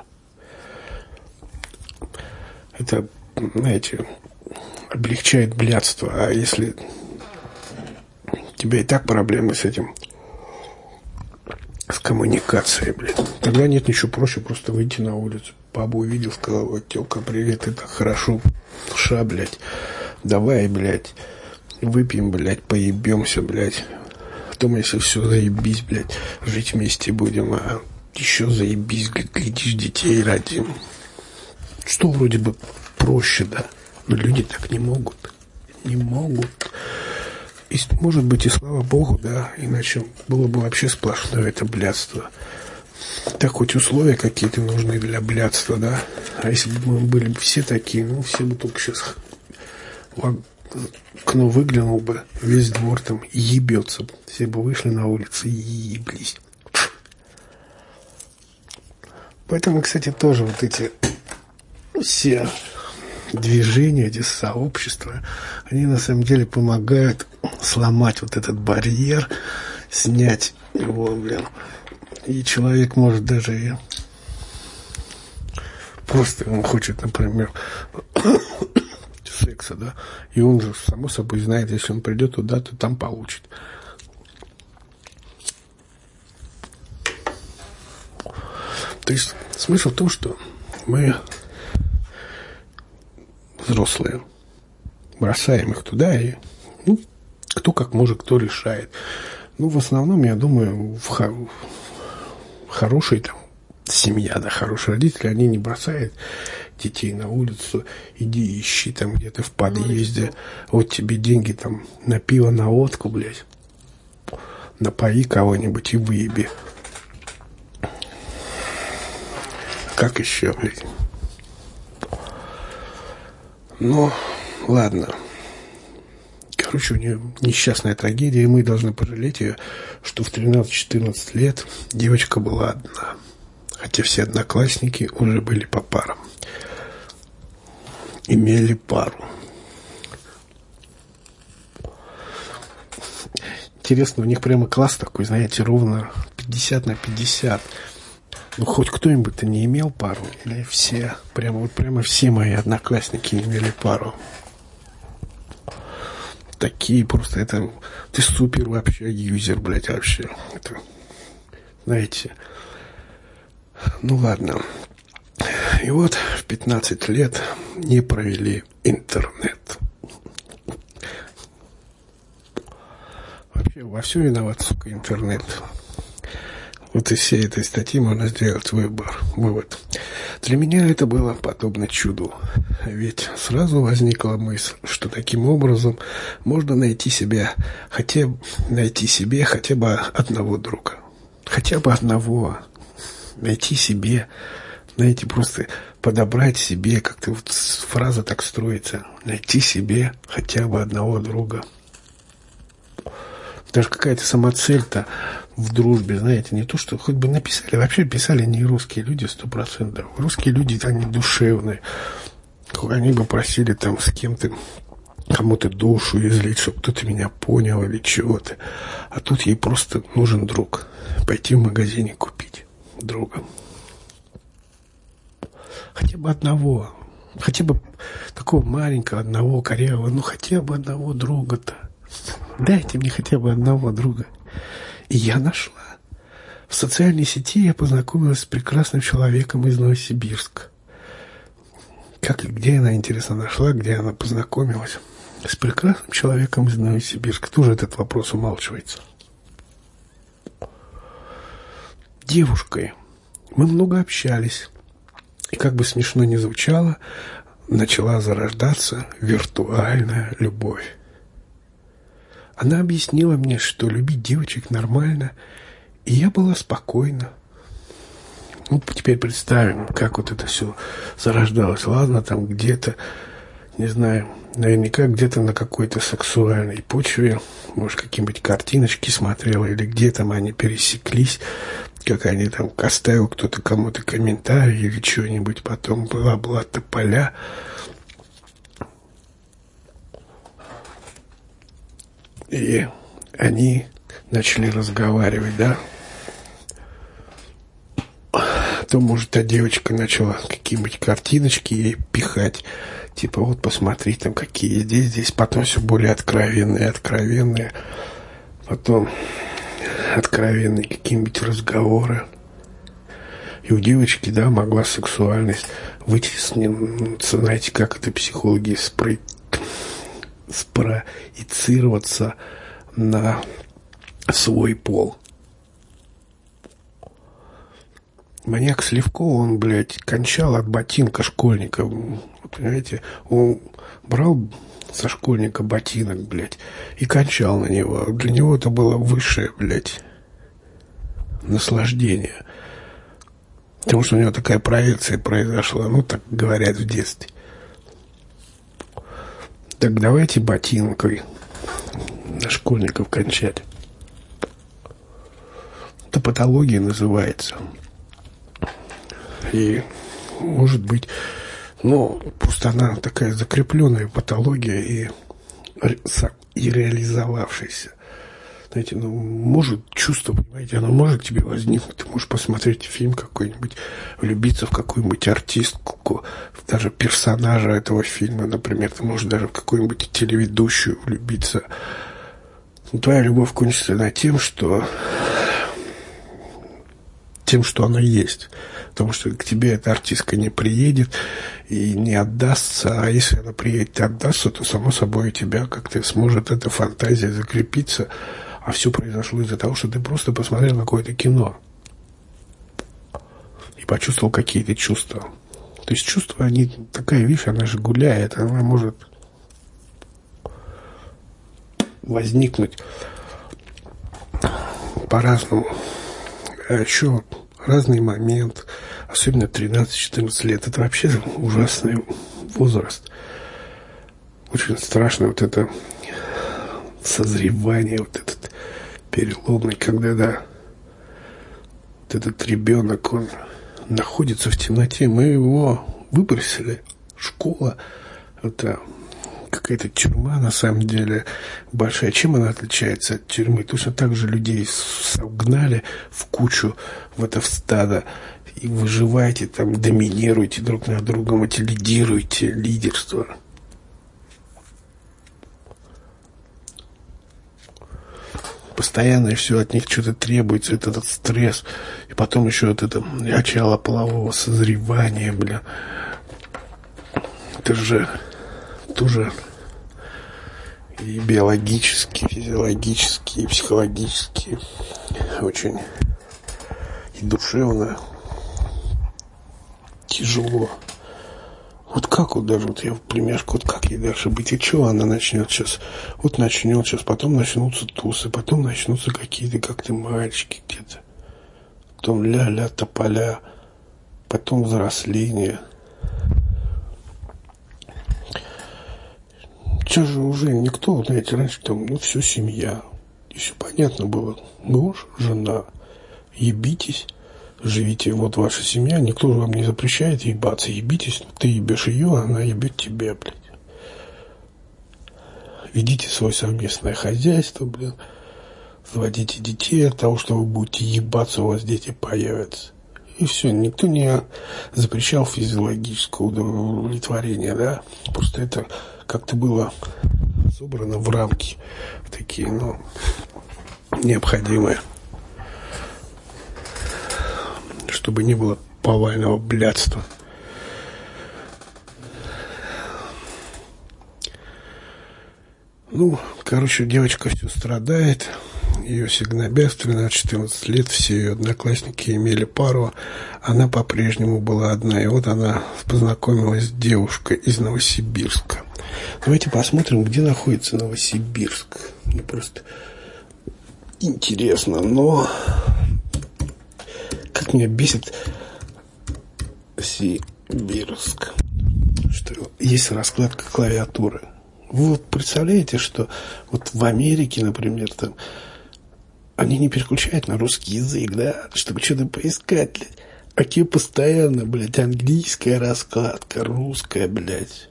Это, знаете, облегчает блядство. А если у тебя и так проблемы с этим, с коммуникацией, блядь. Тогда нет ничего проще, просто выйти на улицу. Бабу увидел, сказал: вот, тёлка, привет, это хорошо. Ша, блядь, давай, блядь, выпьем, блядь, поебемся, блядь. Потом, если все заебись, блядь, жить вместе будем, а еще заебись, глядишь, детей родим. Что вроде бы проще, да? Но люди так не могут. Не могут. И, может быть, и слава богу, да, иначе было бы вообще сплошное это блядство. Так хоть условия какие-то нужны для блядства, да? А если бы мы были все такие, ну, все бы только сейчас в окно выглянул бы, весь двор там ебется. Все бы вышли на улицу и еблись. Поэтому, кстати, тоже вот эти все движения, эти сообщества, они на самом деле помогают сломать вот этот барьер, снять его, блин. И человек может даже и просто он хочет, например, секса, да, и он же само собой знает, если он придет туда, то там получит. То есть смысл в том, что мы взрослые бросаем их туда, и ну, кто как может, кто решает. Ну, в основном, я думаю, хорошая там семья, да, хорошие родители, они не бросают детей на улицу, иди ищи там где-то в подъезде, вот тебе деньги там на пиво, на водку, блядь, напои кого-нибудь и выеби. Как еще, блядь? Ну, ладно. Короче, у нее несчастная трагедия, и мы должны пожалеть ее, что в 13-14 лет девочка была одна. Хотя все одноклассники уже были по парам. Имели пару. Интересно, у них прямо класс такой, знаете, ровно 50 на 50. Ну, хоть кто-нибудь-то не имел пару? Или все? Прямо все мои одноклассники имели пару. Такие просто, это... Ты супер вообще юзер, блядь, вообще. Это, знаете... Ну, ладно. И вот в 15 лет не провели интернет. Вообще во всем виноват, сука, интернет. Вот из всей этой статьи можно сделать вывод. Для меня это было подобно чуду. Ведь сразу возникла мысль, что таким образом можно найти себе хотя бы одного друга. Хотя бы одного. Найти себе, знаете, просто подобрать себе, как-то вот фраза так строится. Найти себе хотя бы одного друга. Даже какая-то самоцель-то в дружбе, знаете, не то, что хоть бы написали. Вообще писали не русские люди 100%. Русские люди, они душевные. Они бы просили там с кем-то, кому-то душу излить, чтобы кто-то меня понял или чего-то. А тут ей просто нужен друг. Пойти в магазине купить друга. Хотя бы одного. Хотя бы такого маленького, одного, корявого. Ну, хотя бы одного друга-то. Дайте мне хотя бы одного друга. И я нашла. В социальной сети я познакомилась с прекрасным человеком из Новосибирска. Где она, интересно, нашла, где она познакомилась? С прекрасным человеком из Новосибирска. Тоже этот вопрос умалчивается. Девушкой. Мы много общались. И как бы смешно ни звучало, начала зарождаться виртуальная любовь. Она объяснила мне, что любить девочек нормально, и я была спокойна. Ну, теперь представим, как вот это все зарождалось. Ладно, там где-то, не знаю, наверняка где-то на какой-то сексуальной почве, может, какие-нибудь картиночки смотрела, или где там они пересеклись, как они там оставил кто-то кому-то комментарий или что-нибудь, потом была тополя. И они начали разговаривать, да? То, может, та девочка начала какие-нибудь картиночки ей пихать. Типа, вот посмотри, там какие здесь. Потом все более откровенные. Потом откровенные какие-нибудь разговоры. И у девочки, да, могла сексуальность вытесниться, знаете, как это психологи спроецироваться на свой пол. Маньяк Сливков, он, блядь, кончал от ботинка школьника. Понимаете, он брал со школьника ботинок, блядь, и кончал на него. Для него это было высшее, блядь, наслаждение. Потому что у него такая проекция произошла, ну, так говорят в детстве. Так давайте ботинкой на школьников кончать. Это патология называется. И, может быть, ну, просто она такая закрепленная патология и реализовавшаяся. Знаете, ну, может чувство, понимаете, оно может тебе возникнуть. Ты можешь посмотреть фильм какой-нибудь, влюбиться в какую-нибудь артистку, даже персонажа этого фильма, например. Ты можешь даже в какую-нибудь телеведущую влюбиться. Но твоя любовь кончится тем, что она есть. Потому что к тебе эта артистка не приедет и не отдастся. А если она приедет и отдастся, то, само собой, у тебя как-то сможет эта фантазия закрепиться. А все произошло из-за того, что ты просто посмотрел какое-то кино и почувствовал какие-то чувства. То есть чувства, они такая вещь, она же гуляет, она может возникнуть по-разному. А еще разный момент, особенно 13-14 лет, это вообще ужасный возраст. Очень страшно вот это созревание, вот этот переломный, когда, да, вот этот ребенок, он находится в темноте. Мы его выбросили. Школа — это какая-то тюрьма, на самом деле, большая. Чем она отличается от тюрьмы? Точно так же людей согнали в кучу, в это стадо, и выживаете, там, доминируете друг над другом, эти лидируете, лидерство. Постоянно все от них что-то требуется, этот стресс. И потом еще вот это начало полового созревания, бля. Это же тоже и биологически, физиологически, и психологически очень и душевно тяжело. Вот как вот даже, вот я в племяшку, вот как ей дальше быть, и что она начнет сейчас? Вот начнет сейчас, потом начнутся тусы, потом начнутся какие-то как-то мальчики где-то, потом ля-ля, тополя, потом взросление. Сейчас же уже никто, знаете, раньше там, ну, все семья, и все понятно было, муж, жена, ебитесь. Живите, вот ваша семья, никто же вам не запрещает ебаться, ебитесь, ты ебешь ее, она ебет тебя, блядь. Ведите свое совместное хозяйство, блин, заводите детей от того, что вы будете ебаться, у вас дети появятся. И все, никто не запрещал физиологическое удовлетворение, да, просто это как-то было собрано в рамки такие, ну, необходимые, чтобы не было повального блядства. Ну, короче, девочка все страдает. Ее все гнобят. В 13-14 лет все ее одноклассники имели пару. Она по-прежнему была одна. И вот она познакомилась с девушкой из Новосибирска. Давайте посмотрим, где находится Новосибирск. Мне просто интересно, но как меня бесит Сибирск, что есть раскладка клавиатуры. Вы вот представляете, что вот в Америке, например, там они не переключают на русский язык, да, чтобы что-то поискать, блядь. А тебе постоянно, блядь, английская раскладка, русская, блядь.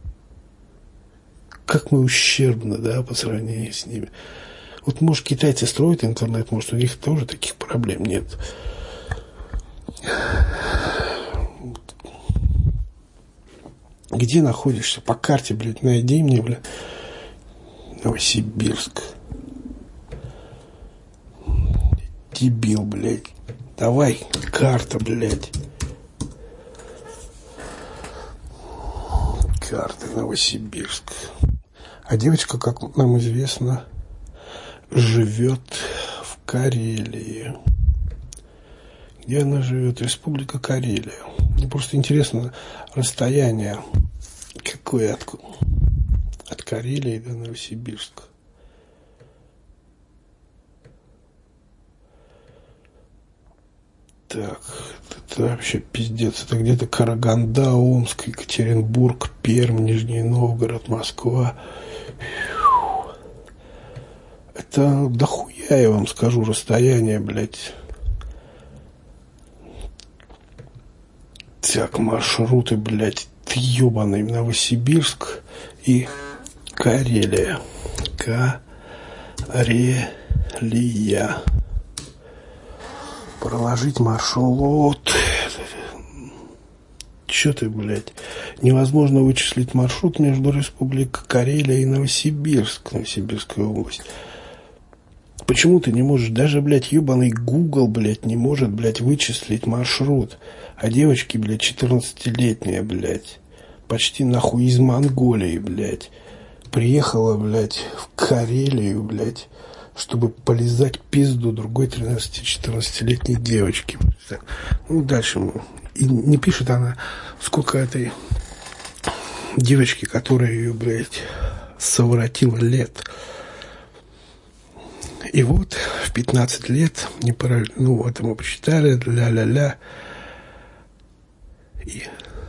Как мы ущербны, да, по сравнению с ними. Вот, может, китайцы строят интернет, может, у них тоже таких проблем нет. Где находишься? По карте, блядь, найди мне, блядь. Новосибирск. дебил, блядь. Давай, карта, блядь. Карта Новосибирск. А девочка, как нам известно, живет в Карелии. Где она живет? Республика Карелия. Мне просто интересно расстояние какое от Карелии до Новосибирска. Так, это вообще пиздец. Это где-то Караганда, Омск, Екатеринбург, Пермь, Нижний Новгород, Москва. Это дохуя, я вам скажу, расстояние, блядь. Так, маршруты, блядь, ты ебаный, Новосибирск и Карелия. Карелия. Проложить маршрут. Чё ты, блядь? Невозможно вычислить маршрут между Республикой Карелия и Новосибирск, Новосибирская область. Почему ты не можешь? Даже, блядь, ебаный Google, блядь, не может, блядь, вычислить маршрут. А девочки, блядь, 14-летняя, блядь, почти нахуй из Монголии, блядь, приехала, блядь, в Карелию, блядь, чтобы полизать пизду другой 13-14-летней девочки. Ну, дальше. И не пишет она, сколько этой девочки, которая ее, блядь, совратила лет. И вот в 15 лет, ну, вот мы посчитали, ля-ля-ля. И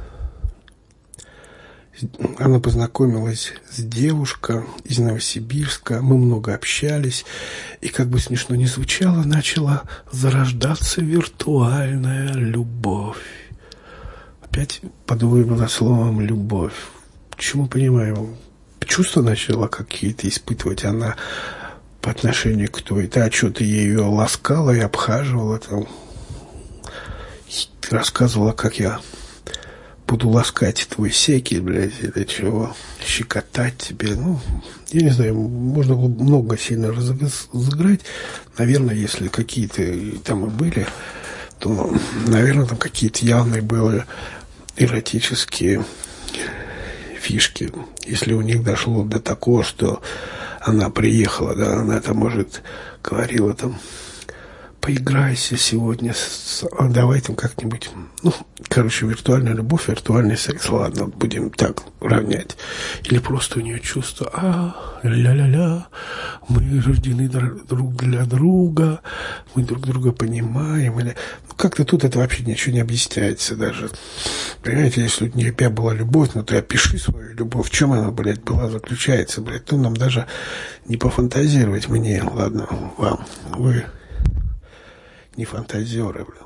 она познакомилась с девушкой из Новосибирска, мы много общались, и, как бы смешно ни звучало, начала зарождаться виртуальная любовь. Опять подумаем над словом «любовь». Почему понимаем? Чувства начала какие-то испытывать она по отношению к той. А что ты ее ласкала и обхаживала там, рассказывала, как я буду ласкать твой секи, блядь, или чего, щекотать тебе. Ну, я не знаю, можно было много сильно разыграть. Наверное, если какие-то там и были, то, наверное, там какие-то явные были эротические фишки. Если у них дошло до такого, что она приехала, да, она там, может, говорила там, поиграйся сегодня, давай там как-нибудь, ну, короче, виртуальная любовь, виртуальный секс, ладно, будем так равнять. Или просто у нее чувство, ля-ля-ля, мы рождены друг для друга, мы друг друга понимаем, или... Ну, как-то тут это вообще ничего не объясняется даже. Понимаете, если у тебя была любовь, ну, ты опиши свою любовь, в чем она, блядь, была, заключается, блядь, то нам даже не пофантазировать мне, ладно, вам, вы... не фантазеры, блин.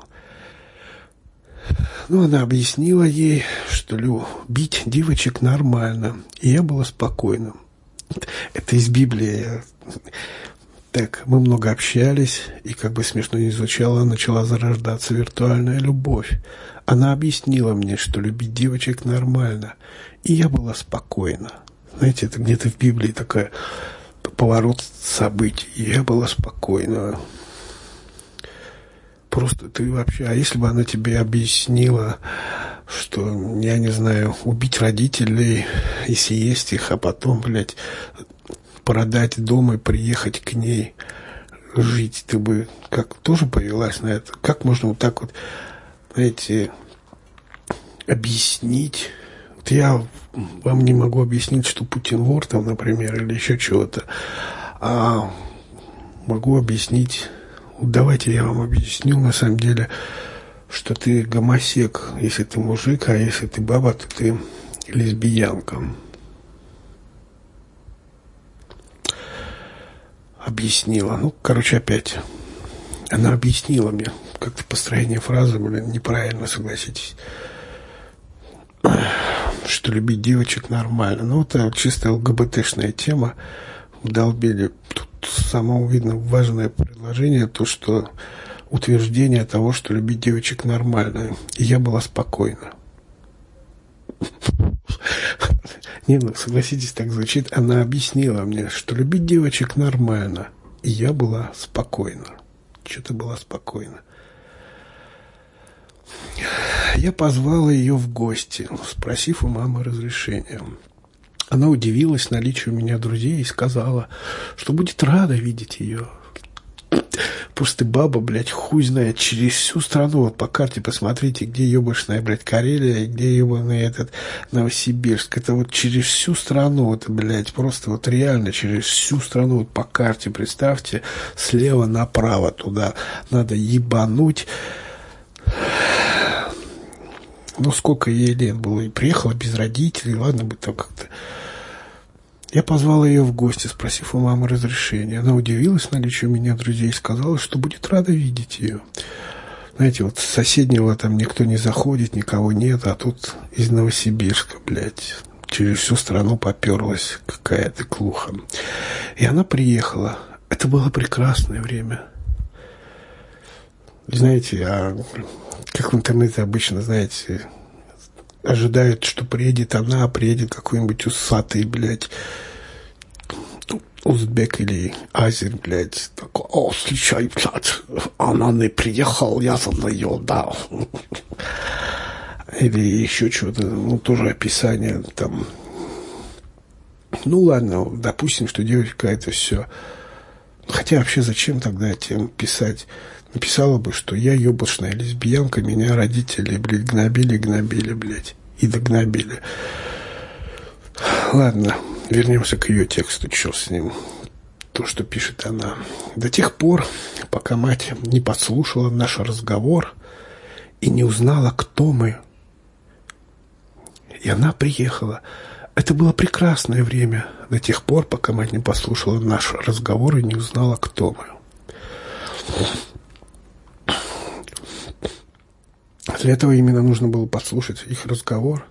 Ну, она объяснила ей, что любить девочек нормально. И я была спокойна. Это из Библии. Так, мы много общались, и, как бы смешно ни звучало, начала зарождаться виртуальная любовь. Она объяснила мне, что любить девочек нормально. И я была спокойна. Знаете, это где-то в Библии такой поворот событий. И я была спокойна. Просто ты вообще... А если бы она тебе объяснила, что, я не знаю, убить родителей и съесть их, а потом, блядь, продать дом и приехать к ней жить, ты бы как тоже повелась на это? Как можно вот так вот, знаете, объяснить? Вот я вам не могу объяснить, что Путин вор там, например, или еще чего-то, а могу объяснить... Давайте я вам объясню, на самом деле, что ты гомосек, если ты мужик, а если ты баба, то ты лесбиянка. Объяснила. Ну, короче, опять. Она объяснила мне. Как-то построение фразы, блин, неправильно, согласитесь. Что любить девочек нормально. Ну, это чисто ЛГБТшная тема. Вдолбили. Тут самое, видно, важное предложение, то, что утверждение того, что любить девочек нормально. И я была спокойна. Не, ну, согласитесь, так звучит. Она объяснила мне, что любить девочек нормально. И я была спокойна. что-то было спокойно. Я позвал ее в гости, спросив у мамы разрешения. Она удивилась наличию у меня друзей и сказала, что будет рада видеть ее. Просто баба, блядь, хуй знает, через всю страну, вот по карте посмотрите, где ебашная, блядь, Карелия, и где ебаный этот Новосибирск. Это вот через всю страну, вот, блядь, просто вот реально через всю страну, вот по карте, представьте, слева направо туда надо ебануть. Ну, сколько ей лет было, и приехала без родителей, ладно бы там как-то. Я позвал ее в гости, спросив у мамы разрешения. Она удивилась наличию у меня друзей и сказала, что будет рада видеть ее. Знаете, вот с соседнего там никто не заходит, никого нет, а тут из Новосибирска, блядь, через всю страну поперлась какая-то клуха. И она приехала. Это было прекрасное время. Знаете, как в интернете обычно, знаете, ожидают, что приедет она, приедет какой-нибудь усатый, блядь, узбек или азер, блядь, такой, о, слушай, блядь, она не приехала, я за нее, да. Или еще что-то, ну, тоже описание там. Ну, ладно, допустим, что девочка это все. Хотя вообще зачем тогда тем писать? Написала бы, что я ебашная лесбиянка, меня родители, блядь, гнобили, блядь, и догнобили. Ладно, вернемся к ее тексту, что с ним. То, что пишет она. До тех пор, пока мать не подслушала наш разговор и не узнала, кто мы. И она приехала. Это было прекрасное время. До тех пор, пока мать не послушала наш разговор и не узнала, кто мы. Для этого именно нужно было послушать их разговор.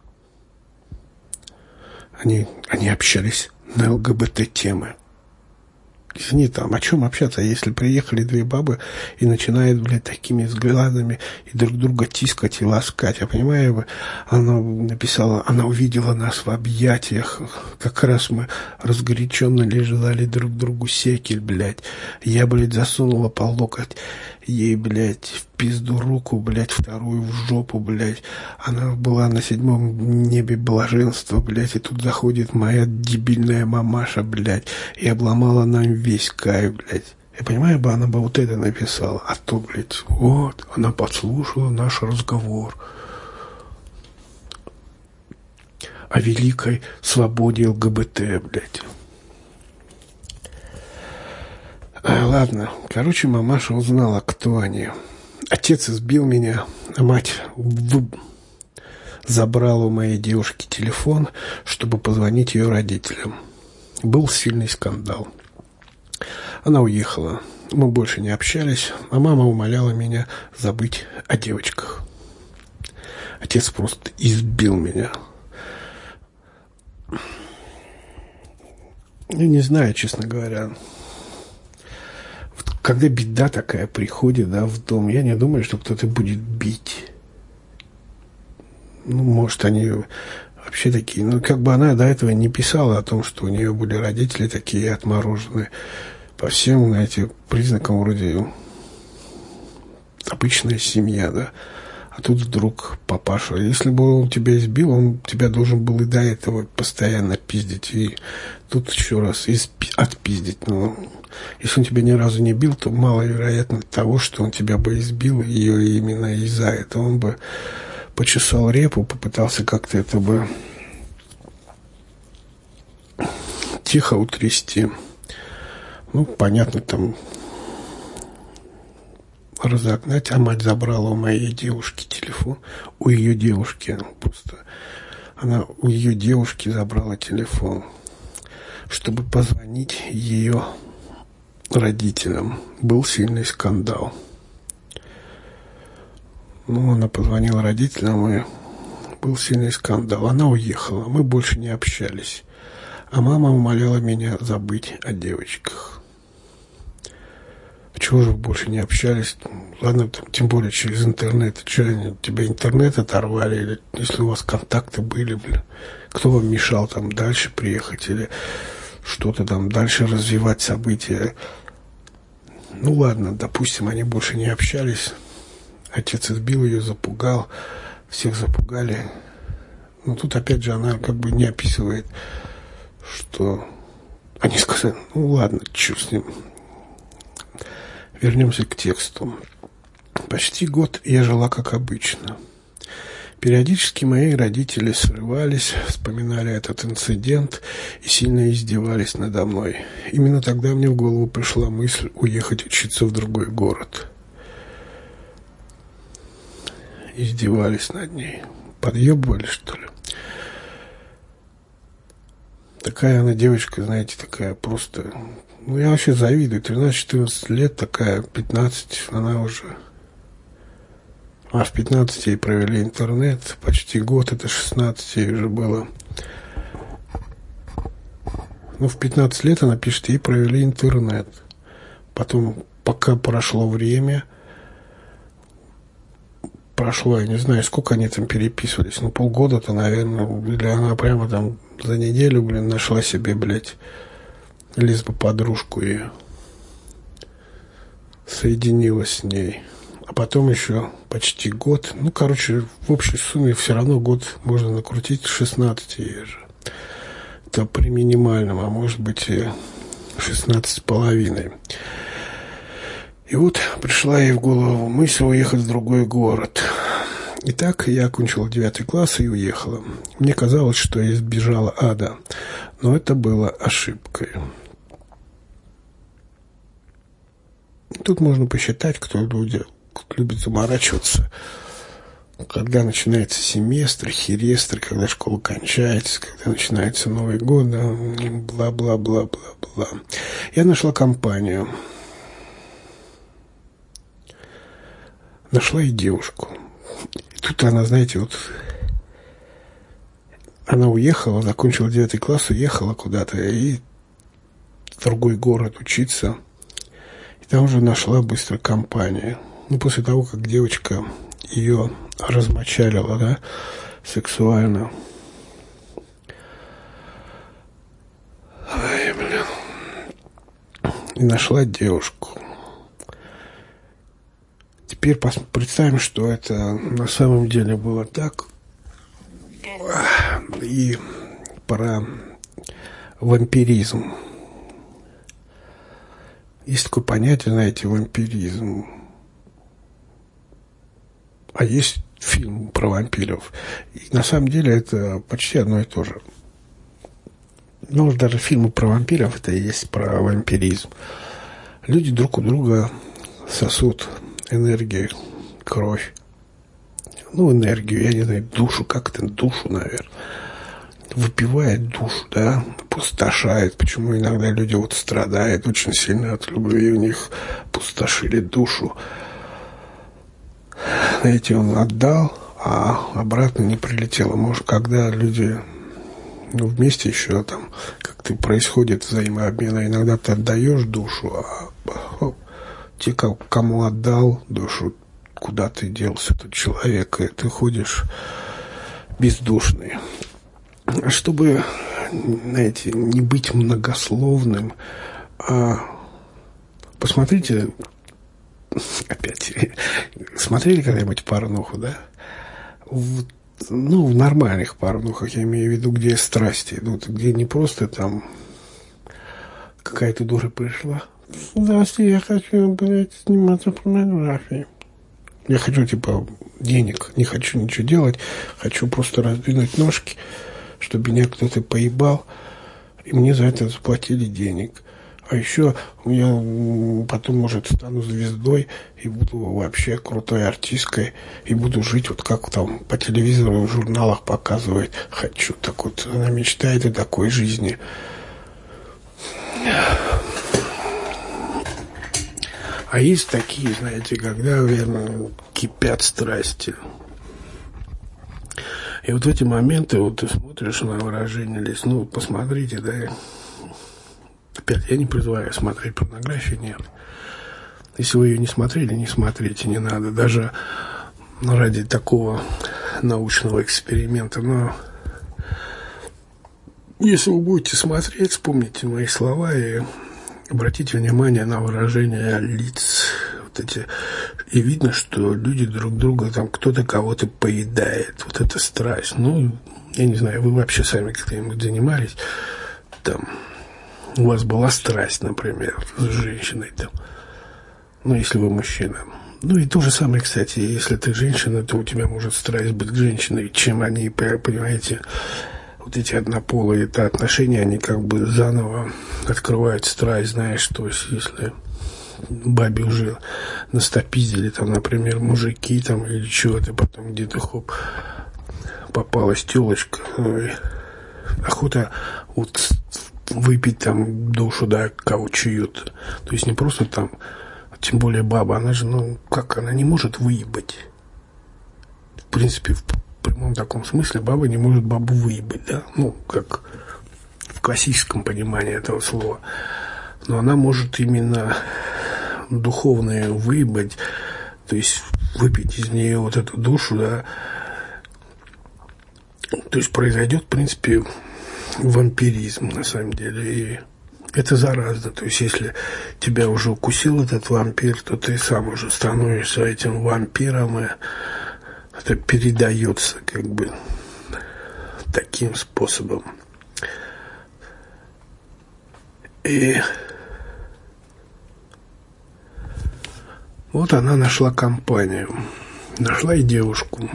Они общались на ЛГБТ-темы. Извини, там, о чем общаться, если приехали две бабы и начинают, блядь, такими взглядами и друг друга тискать и ласкать. Я понимаю, она написала, она увидела нас в объятиях. Как раз мы разгоряченно лежали друг другу секель, блядь. Я, блядь, засунула по локоть ей, блядь, в пизду руку, блядь, вторую в жопу, блядь. Она была на 7 небе блаженства, блядь, и тут заходит моя дебильная мамаша, блядь, и обломала нам весь кайф, блядь. Я понимаю, она бы вот это написала, а то, блядь, вот, она подслушала наш разговор о великой свободе ЛГБТ, блядь. Ладно, короче, мамаша узнала, кто они. Отец избил меня, а мать забрала у моей девушки телефон, чтобы позвонить ее родителям. Был сильный скандал. Она уехала. Мы больше не общались, а мама умоляла меня забыть о девочках. Отец просто избил меня. Я не знаю, честно говоря. Когда беда такая приходит, да, в дом, я не думаю, что кто-то будет бить. Ну, может, они вообще такие. Ну, как бы она до этого не писала о том, что у нее были родители такие отмороженные. По всем, знаете, признакам вроде обычная семья, да. А тут вдруг папаша. Если бы он тебя избил, он тебя должен был и до этого постоянно пиздить. И тут еще раз отпиздить. Но если он тебя ни разу не бил, то маловероятно того, что он тебя бы избил ее именно из-за этого. Он бы почесал репу, попытался как-то это бы тихо утрясти. Ну, понятно, там разогнать, а мать забрала у моей девушки телефон. У ее девушки просто. Она у ее девушки забрала телефон, чтобы позвонить ее родителям. Был сильный скандал. Ну, она позвонила родителям, и был сильный скандал. Она уехала, мы больше не общались. А мама умоляла меня забыть о девочках. Чего же вы больше не общались? Ладно, тем более через интернет. Что, тебя интернет оторвали? Или если у вас контакты были, блин, кто вам мешал там дальше приехать? Или что-то там дальше развивать события? Ну ладно, допустим, они больше не общались. Отец избил ее, запугал, всех запугали. Но тут опять же она как бы не описывает, что они сказали, ну ладно, чё с ним. Вернемся к тексту. Почти год я жила как обычно. Периодически мои родители срывались, вспоминали этот инцидент и сильно издевались надо мной. Именно тогда мне в голову пришла мысль уехать учиться в другой город. Издевались над ней. Подъебывали, что ли? Такая она девочка, знаете, такая просто... Ну, я вообще завидую. 13-14 лет, такая, 15, она уже... А в 15 ей провели интернет, почти год, это 16 ей уже было. Ну, в 15 лет она пишет, ей провели интернет. Потом, пока прошло время, прошло, я не знаю, сколько они там переписывались, ну, полгода-то, наверное, или она прямо там за неделю, нашла себе, лесбо-подружку и соединилась с ней. А потом еще почти год. Ну, короче, в общей сумме все равно год можно накрутить 16 ей же. Это при минимальном, а может быть и 16,5. И вот пришла ей в голову мысль уехать в другой город. Итак, я окончила 9 класс и уехала. Мне казалось, что я избежала ада. Но это было ошибкой. Тут можно посчитать, кто любит заморачиваться, когда начинается семестр, херестр, когда школа кончается, когда начинается Новый год, да, бла-бла-бла-бла-бла. Я нашла компанию. Нашла и девушку. И тут она, знаете, вот она уехала, закончила 9 класс, уехала куда-то и в другой город учиться. И там уже нашла быстро компанию. Ну, после того, как девочка ее размочалила, да, сексуально. Ай, блин. И нашла девушку. Теперь представим, что это на самом деле было так. И про вампиризм. Есть такое понятие, знаете, вампиризм. А есть фильм про вампиров. И на самом деле это почти одно и то же. Ну, даже фильмы про вампиров, это и есть про вампиризм. Люди друг у друга сосут энергию, кровь. Ну, энергию, я не знаю, душу, как это, душу, наверное. Выпивает душу, да, пустошает. Почему иногда люди вот страдают очень сильно от любви, у них пустошили душу. Знаете, он отдал, а обратно не прилетело. Может, когда люди вместе еще там как-то происходит взаимообмен, а иногда ты отдаешь душу, а те, кому отдал душу, куда ты делся, этот человек, и ты ходишь бездушный. Чтобы, знаете, не быть многословным, посмотрите, опять, смотрели когда-нибудь порнуху, да? В нормальных порнухах, я имею в виду, где страсти идут, где не просто там какая-то дура пришла. Здравствуйте, я хочу, сниматься порнографией. Я хочу, денег, не хочу ничего делать, хочу просто раздвинуть ножки, чтобы меня кто-то поебал, и мне за это заплатили денег. А еще я потом, может, стану звездой и буду вообще крутой артисткой, и буду жить вот как там по телевизору, в журналах показывают. Хочу так вот, она мечтает о такой жизни. А есть такие, знаете, когда, наверное, кипят страсти. И вот в эти моменты, вот ты смотришь на выражение лиц, посмотрите, да. Опять, я не призываю смотреть порнографию, нет. Если вы ее не смотрели, не смотрите, не надо. Даже ради такого научного эксперимента. Но если вы будете смотреть, вспомните мои слова, и Обратите внимание на выражение лиц. Вот эти. И видно, что люди друг друга, там кто-то кого-то поедает. Вот это страсть. Ну, я не знаю, вы вообще сами как-нибудь занимались. Там у вас была страсть, например, с женщиной там. Ну, если вы мужчина. Ну, и то же самое, кстати, если ты женщина, то у тебя может страсть быть к женщине, чем они, понимаете, вот эти однополые это отношения, они как бы заново открывают страсть, знаешь, то есть, если бабе уже настопиздили, там, например, мужики, там, или чего-то, потом где-то, хоп, попалась тёлочка, охота вот выпить там душу, да, кого чью-то. То есть не просто там, тем более баба, она же, ну, как, она не может выебать. В принципе, в прямом таком смысле баба не может бабу выебать, да, ну, как в классическом понимании этого слова. Но она может именно духовное выебать, то есть выпить из нее вот эту душу, да. То есть произойдет, в принципе, вампиризм, на самом деле, и это заразно. То есть если тебя уже укусил этот вампир, то ты сам уже становишься этим вампиром, и это передается как бы таким способом. И вот она нашла компанию, нашла и девушку.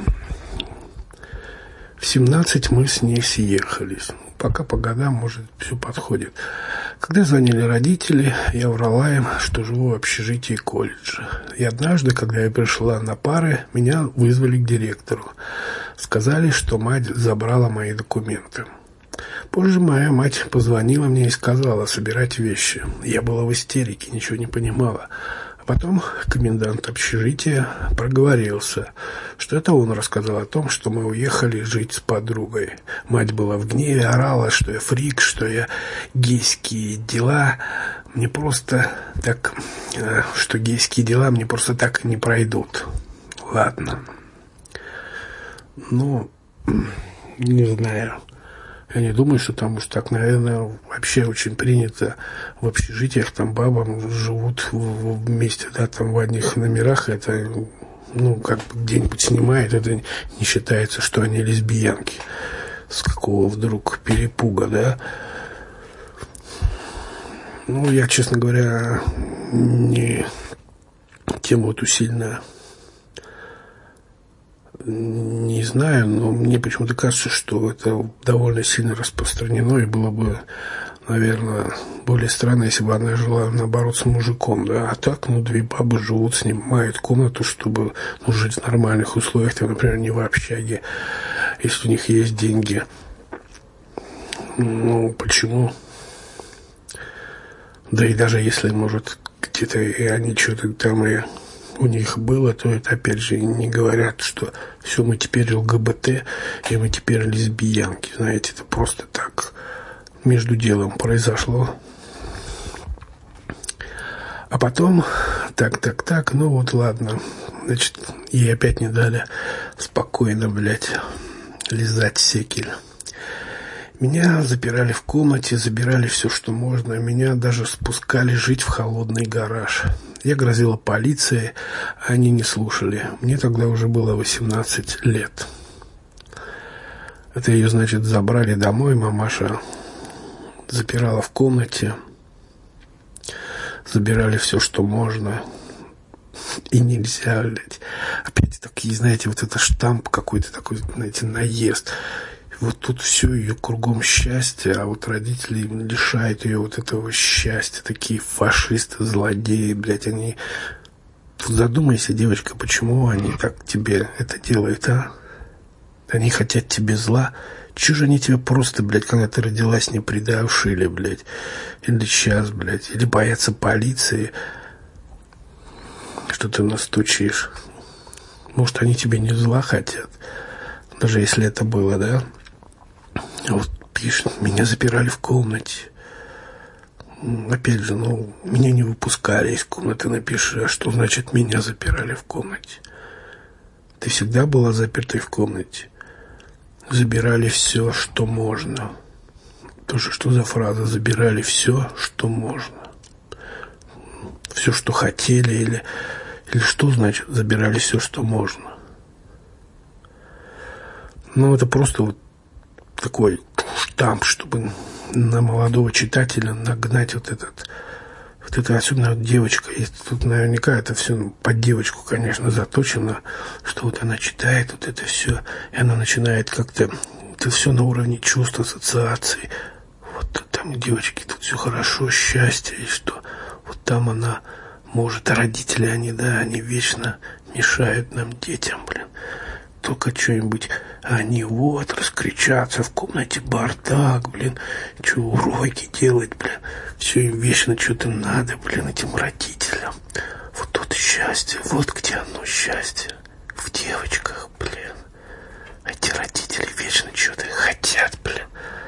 В 17 мы с ней съехались. Пока по годам, может, все подходит. Когда звонили родители, я врала им, что живу в общежитии колледжа. И однажды, когда я пришла на пары, меня вызвали к директору. Сказали, что мать забрала мои документы. Позже моя мать позвонила мне и сказала собирать вещи. Я была в истерике, ничего не понимала. Потом комендант общежития проговорился, что это он рассказал о том, что мы уехали жить с подругой. Мать была в гневе, орала, что я фрик, что я гейские дела мне просто так, что гейские дела мне просто так не пройдут. Ладно. Ну, не знаю. Я не думаю, что там уж так, наверное, вообще очень принято в общежитиях, там бабам живут вместе, да, там в одних номерах, это, ну, как бы где-нибудь снимают, это не считается, что они лесбиянки. С какого вдруг перепуга, да? Ну, я, честно говоря, не тему эту сильно не знаю, но мне почему-то кажется, что это довольно сильно распространено, и было бы, наверное, более странно, если бы она жила, наоборот, с мужиком, да, а так, ну, две бабы живут, снимают комнату, чтобы, ну, жить в нормальных условиях, там, например, не в общаге, если у них есть деньги. Ну, почему? Да и даже если, может, где-то и они что-то там и у них было, то это опять же не говорят, что все, мы теперь ЛГБТ и мы теперь лесбиянки. Знаете, это просто так между делом произошло. А потом, так, ну вот ладно. Значит, ей опять не дали спокойно, блядь, лизать секель. Меня запирали в комнате, забирали все, что можно. Меня даже спускали жить в холодный гараж. Я грозила полиции, а они не слушали. Мне тогда уже было 18 лет. Это ее, значит, забрали домой. Мамаша запирала в комнате. Забирали все, что можно. И нельзя, блядь. Опять такие, знаете, вот это штамп какой-то такой, знаете, наезд. Вот тут все ее кругом счастье, а вот родители лишают ее вот этого счастья. Такие фашисты, злодеи, блядь, они... Тут задумайся, девочка, почему они так тебе это делают, а? Они хотят тебе зла. Чего же они тебя просто, блядь, когда ты родилась, не придавшили, блядь? Или сейчас, блядь? Или боятся полиции, что ты настучишь? Может, они тебе не зла хотят? Даже если это было, да? Вот пишет, меня запирали в комнате. Опять же, ну, меня не выпускали из комнаты. Напиши, а что значит меня запирали в комнате? Ты всегда была запертой в комнате. Забирали все, что можно. Тоже что за фраза? Забирали все, что можно. все, что хотели, или что значит забирали все, что можно. Ну, это просто вот такой штамп, чтобы на молодого читателя нагнать вот это, особенно вот девочка, и тут наверняка это все под девочку, конечно, заточено, что вот она читает вот это все, и она начинает как-то, это все на уровне чувств, ассоциаций. Вот там у девочки тут все хорошо, счастье, и что вот там она может, а родители, они вечно мешают нам, детям, блин. Только что-нибудь, они вот раскричаться в комнате, бардак, блин, что уроки делать, блин, все им вечно что-то надо, блин, этим родителям. Вот тут счастье, вот где оно счастье, в девочках, блин. Эти родители вечно что-то хотят, блин.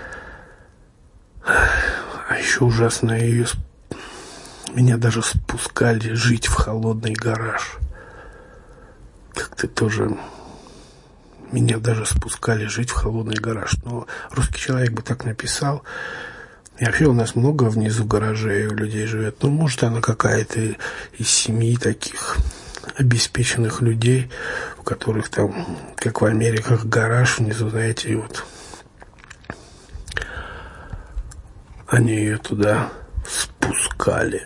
А еще ужасно меня даже спускали жить в холодный гараж. Как-то тоже... Меня даже спускали жить в холодный гараж. Но русский человек бы так написал. И вообще у нас много внизу гаражей у людей живет. Ну, может, она какая-то из семьи таких обеспеченных людей, у которых там, как в Америках, гараж внизу, знаете, и вот они ее туда спускали.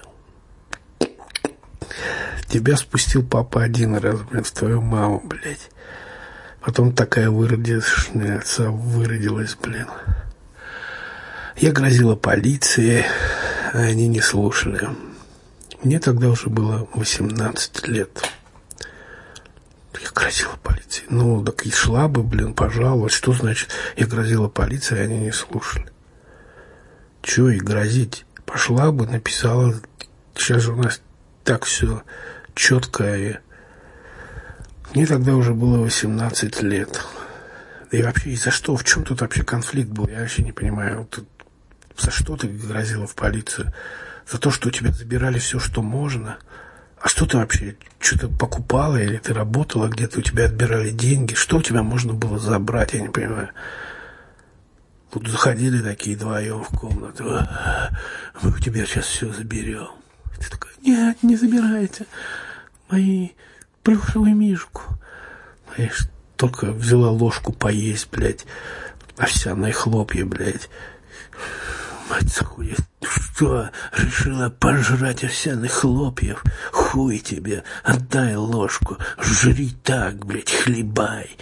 Тебя спустил папа один раз, блин, в твою маму, блядь. Потом такая выродилась, блин. Я грозила полиции, а они не слушали. Мне тогда уже было 18 лет. Я грозила полиции. Ну, так и шла бы, блин, пожаловалась. Что значит, я грозила полиции, а они не слушали? Чего и грозить? Пошла бы, написала. Сейчас же у нас так все четко и... Мне тогда уже было 18 лет. Да и вообще, и за что? В чем тут вообще конфликт был? Я вообще не понимаю. За что ты грозила в полицию? За то, что у тебя забирали все, что можно? А что ты вообще? Что-то покупала или ты работала где-то, у тебя отбирали деньги? Что у тебя можно было забрать? Я не понимаю. Тут заходили такие вдвоем в комнату. Мы у тебя сейчас все заберем. Ты такой, нет, не забирайте. Мои... плюшевый мишку. Я только взяла ложку поесть, блядь. Овсяные хлопья, блядь. Мать хуя. Что? Решила пожрать овсяных хлопьев? Хуй тебе. Отдай ложку. Жри так, блядь, хлебай.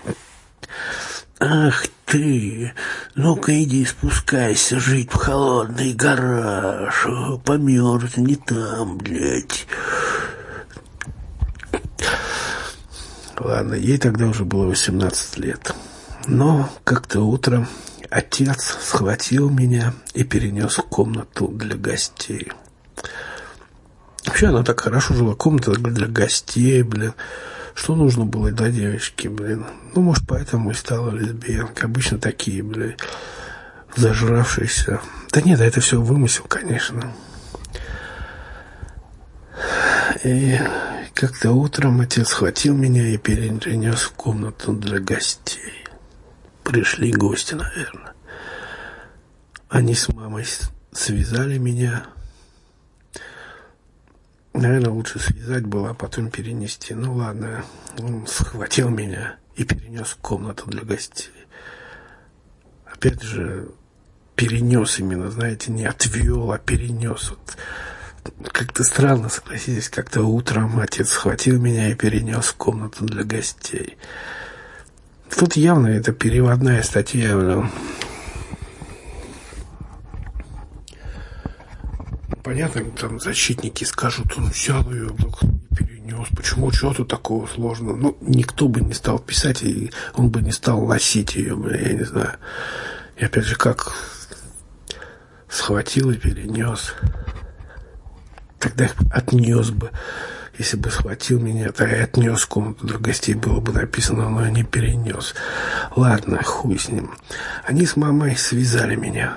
Ах ты. Ну-ка иди спускайся жить в холодный гараж. Померзни там, блядь. Ладно, ей тогда уже было 18 лет. Но как-то утром отец схватил меня и перенес в комнату для гостей. Вообще она так хорошо жила, комната для гостей, блин. Что нужно было для девочки, блин? Ну, может, поэтому и стала лесбиянкой. Обычно такие, блин, зажравшиеся. Да нет, это все вымысел, конечно. И как-то утром отец схватил меня и перенес в комнату для гостей. Пришли гости, наверное. Они с мамой связали меня. Наверное, лучше связать было, а потом перенести. Ну ладно, он схватил меня и перенес в комнату для гостей. Опять же, перенес именно, знаете, не отвел, а перенес. Вот. Как-то странно, согласитесь, как-то утром отец схватил меня и перенес в комнату для гостей. Тут явно это переводная статья, блин. Понятно, там защитники скажут, он взял ее, перенес. Почему, чего тут такого сложного? Ну, никто бы не стал писать, и он бы не стал носить ее, я не знаю. И опять же, как схватил и перенес. Тогда отнес бы. Если бы схватил меня, то и отнес в комнату для гостей, было бы написано, но не перенес. Ладно, хуй с ним. Они с мамой связали меня.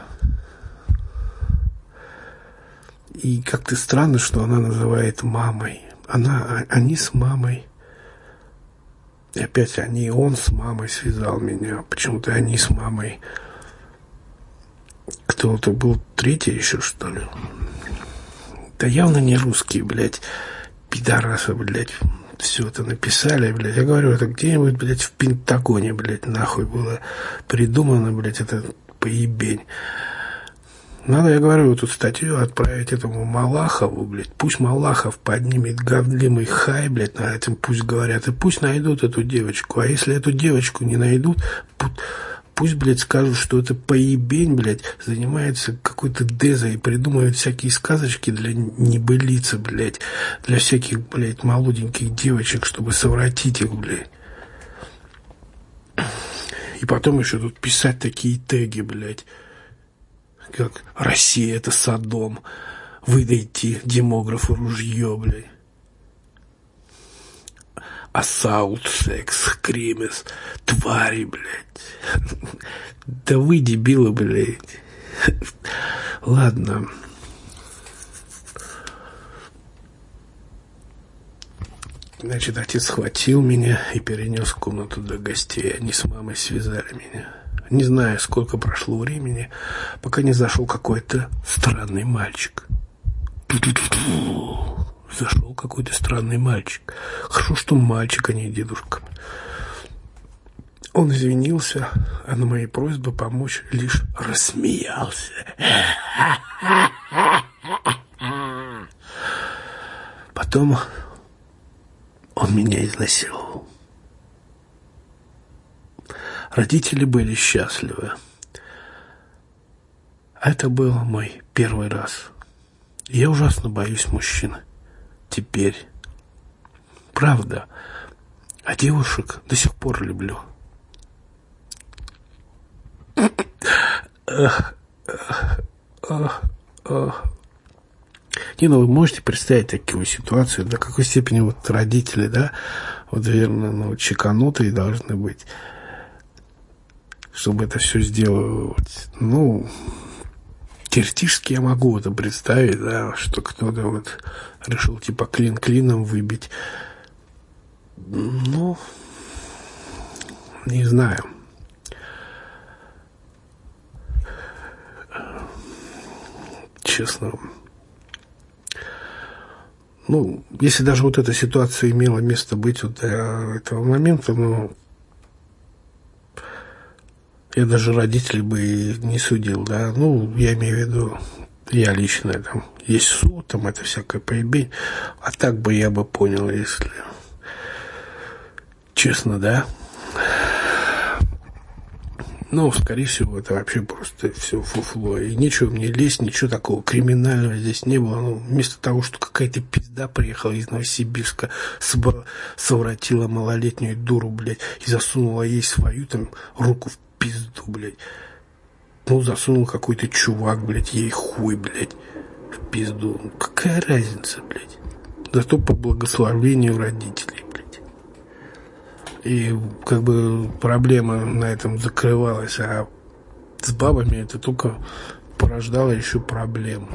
И как-то странно, что она называет мамой. Они с мамой. И опять он с мамой связал меня. Почему-то они с мамой. Кто-то был третий еще, что ли? Да явно не русские, блядь, пидорасы, блядь, все это написали, блядь. Я говорю, это где-нибудь, блядь, в Пентагоне, блядь, нахуй было придумано, блядь, это поебень. Надо, я говорю, эту статью отправить этому Малахову, блядь. Пусть Малахов поднимет говлимый хай, блядь, на этом пусть говорят. И пусть найдут эту девочку. А если эту девочку не найдут, пусть, блядь, скажут, что это поебень, блядь, занимается какой-то дезой и придумывает всякие сказочки для небылицы, блядь. Для всяких, блядь, молоденьких девочек, чтобы совратить их, блядь. И потом еще тут писать такие теги, блядь. Как «Россия — это Содом», «Выдайте демографу ружье», блядь. «Ассаулт, секс, кримес», «Твари», блядь. Да вы, дебилы, блядь. Ладно. Значит, отец схватил меня и перенес в комнату для гостей. Они с мамой связали меня. Не знаю, сколько прошло времени, пока не зашел какой-то странный мальчик. Зашел какой-то странный мальчик. Хорошо, что мальчик, а не дедушка. Он извинился, а на мои просьбы помочь лишь рассмеялся. Потом он меня изнасиловал. Родители были счастливы. Это был мой первый раз. Я ужасно боюсь мужчин. Теперь. Правда. А девушек до сих пор люблю. Не, ну вы можете представить такую ситуацию, до какой степени вот родители, да, вот верно, ну, чеканутые должны быть, чтобы это все сделать. Ну, теоретически я могу это представить, да, что кто-то вот решил типа клин клином выбить. Ну, не знаю. Честно. Ну, если даже вот эта ситуация имела место быть вот до этого момента, ну, я даже родителей бы и не судил, да. Ну, я имею в виду, я лично, там, есть суд, там, это всякое поебень. А так бы я бы понял, если... Честно, да. Ну, скорее всего, это вообще просто все фуфло. И нечего мне лезть, ничего такого криминального здесь не было. Ну, вместо того, что какая-то пизда приехала из Новосибирска, совратила малолетнюю дуру, блядь, и засунула ей свою там руку в пизду, блядь. Ну, засунул какой-то чувак, блядь, ей хуй, блядь, в пизду. Ну, какая разница, блядь? Зато по благословению родителей, блядь. И как бы проблема на этом закрывалась, а с бабами это только порождало еще проблем.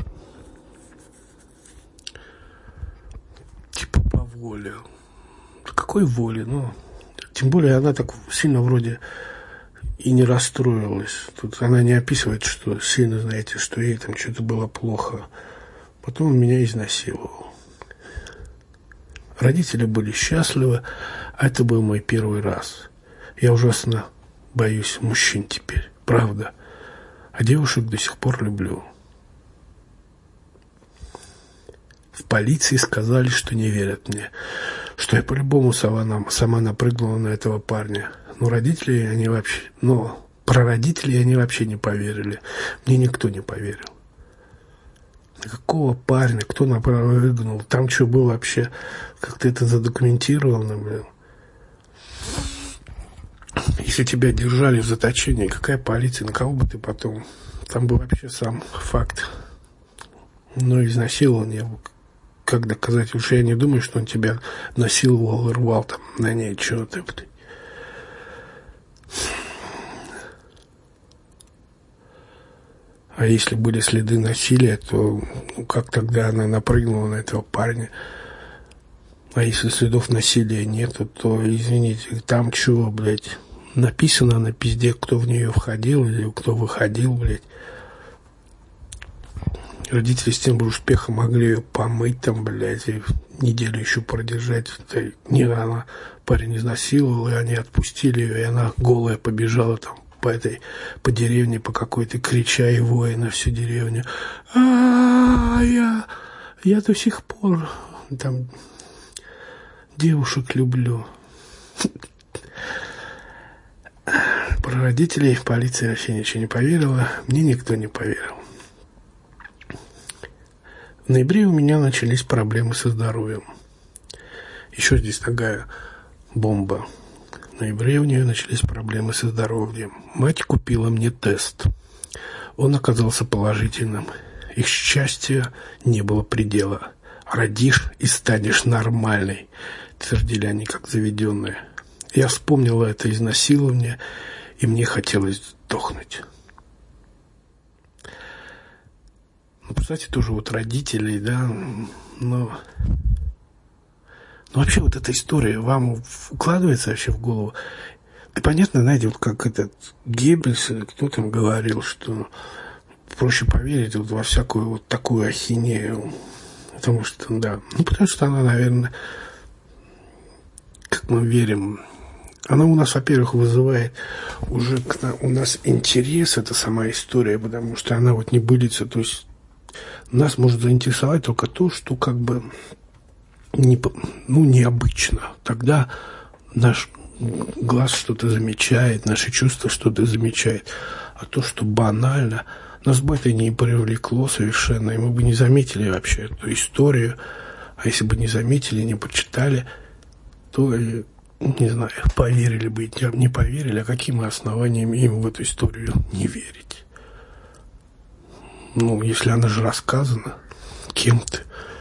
Типа по воле. Какой воле? Ну, тем более она так сильно вроде и не расстроилась. Тут она не описывает, что сильно, знаете, что ей там что-то было плохо. Потом он меня изнасиловал. Родители были счастливы, а это был мой первый раз. Я ужасно боюсь мужчин теперь, правда. А девушек до сих пор люблю. В полиции сказали, что не верят мне, что я по-любому сама напрыгнула на этого парня. Но родители, они вообще... Но про родителей они вообще не поверили. Мне никто не поверил. Какого парня? Кто напрыгнул? Там что было вообще? Как-то это задокументировано, блин. Если тебя держали в заточении, какая полиция? На кого бы ты потом? Там бы вообще сам факт. Но изнасилование. Как доказать? Уж я не думаю, что он тебя насиловал и рвал там на ней что-то. А если были следы насилия, то ну, как тогда она напрыгнула на этого парня? А если следов насилия нету, то, извините, там чего, блядь, написано на пизде, кто в нее входил или кто выходил, блядь. Родители с тем же успехом могли ее помыть там, блядь, и неделю еще продержать. Не она парень изнасиловал, и они отпустили ее, и она голая побежала там по деревне, по какой-то, крича и воя на всю деревню. Я до сих пор там девушек люблю. Про родителей полиция вообще ничего не поверила. Мне никто не поверил. В ноябре у меня начались проблемы со здоровьем. Еще здесь такая бомба. В ноябре у нее начались проблемы со здоровьем. Мать купила мне тест. Он оказался положительным. Их счастью не было предела. Родишь и станешь нормальной, твердили они, как заведенные. Я вспомнила это изнасилование, и мне хотелось сдохнуть. Ну, кстати, тоже вот родителей, да, но вообще вот эта история вам укладывается вообще в голову? И понятно, знаете, вот как этот Геббельс, кто там говорил, что проще поверить вот во всякую вот такую ахинею. Потому что, да, потому что она, наверное, как мы верим, она у нас, во-первых, вызывает уже у нас интерес, эта сама история, потому что она вот не былится, то есть нас может заинтересовать только то, что как бы необычно. Тогда наш глаз что-то замечает, наши чувства что-то замечает. А то, что банально, нас бы это не привлекло совершенно, и мы бы не заметили вообще эту историю. А если бы не заметили, не почитали, то, не знаю, поверили бы, не поверили, а какими основаниями им в эту историю не верить? Ну, если она же рассказана кем-то,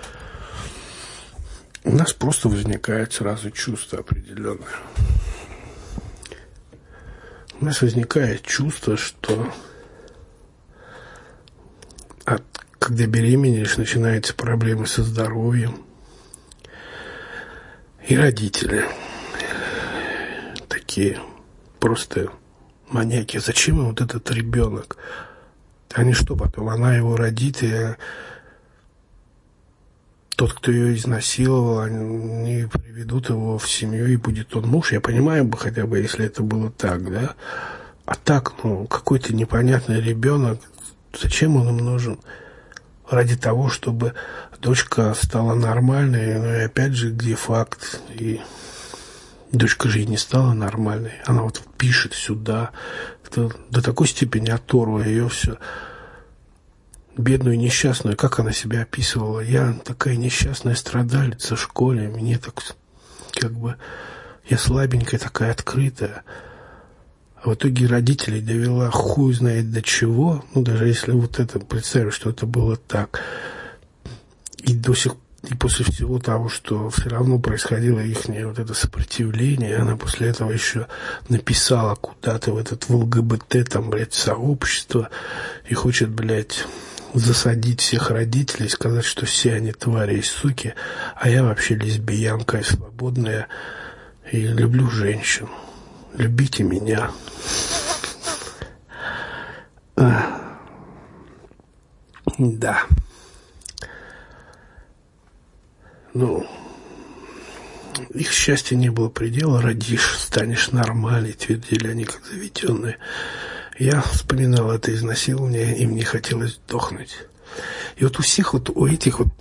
у нас просто возникает сразу чувство определенное. У нас возникает чувство, что когда беременеешь, начинаются проблемы со здоровьем. И родители такие просто маньяки. Зачем им вот этот ребенок? Они что потом? Она его родит, и тот, кто ее изнасиловал, они приведут его в семью, и будет он муж. Я понимаю бы хотя бы, если это было так, да? А так, какой-то непонятный ребенок, зачем он им нужен? Ради того, чтобы дочка стала нормальной, но и опять же, где факт? И дочка же и не стала нормальной. Она вот пишет сюда, до такой степени оторва ее все. Бедную, несчастную, как она себя описывала. Я такая несчастная страдалица в школе, мне так, как бы, я слабенькая такая, открытая. А в итоге родителей довела хуй знает до чего. Даже если вот это, представить, что это было так. И после всего того, что все равно происходило их вот это сопротивление, она после этого еще написала куда-то в этот в ЛГБТ, там, блядь, сообщество, и хочет, блядь, засадить всех родителей, сказать, что все они твари и суки, а я вообще лесбиянка и свободная, и люблю женщин. Любите меня. Да. Их счастья не было предела. Родишь, станешь нормальной, твердили они, как заведенные. Я вспоминал это изнасилование, и мне хотелось сдохнуть. И вот у всех вот, у этих вот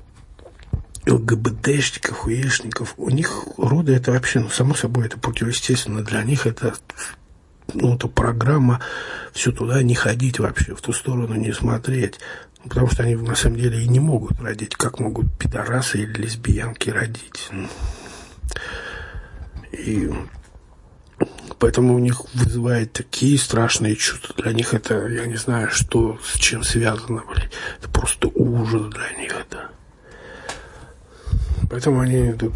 ЛГБТшников, хуешников, у них роды это вообще, само собой, это противоестественно. Для них это, это программа, все туда не ходить вообще, в ту сторону не смотреть. Потому что они на самом деле и не могут родить, как могут пидорасы или лесбиянки родить. И поэтому у них вызывает такие страшные чувства. Для них это, я не знаю, что, с чем связано, блядь. Это просто ужас для них это. Поэтому они тут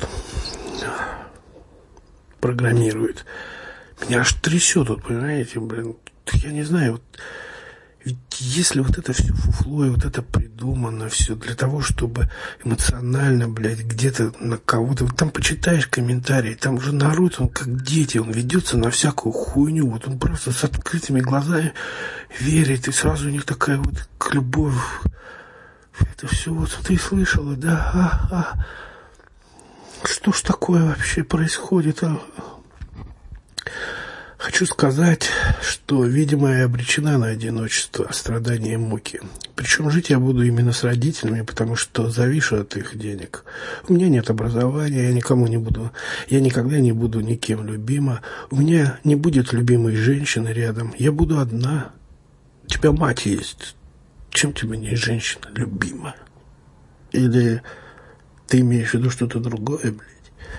программируют. Меня аж трясет, вот, понимаете, блин. Я не знаю, вот. Ведь если вот это все фуфло и вот это придумано все для того, чтобы эмоционально, блядь, где-то на кого-то... Вот там почитаешь комментарии, там уже народ, он как дети, он ведется на всякую хуйню. Вот он просто с открытыми глазами верит, и сразу у них такая вот любовь это все вот ты слышала, да? Что ж такое вообще происходит? Хочу сказать, что, видимо, я обречена на одиночество, страдания и муки. Причем жить я буду именно с родителями, потому что завишу от их денег. У меня нет образования, я никогда не буду никем любима. У меня не будет любимой женщины рядом. Я буду одна. У тебя мать есть. Чем тебе не женщина любима? Или ты имеешь в виду что-то другое, блядь?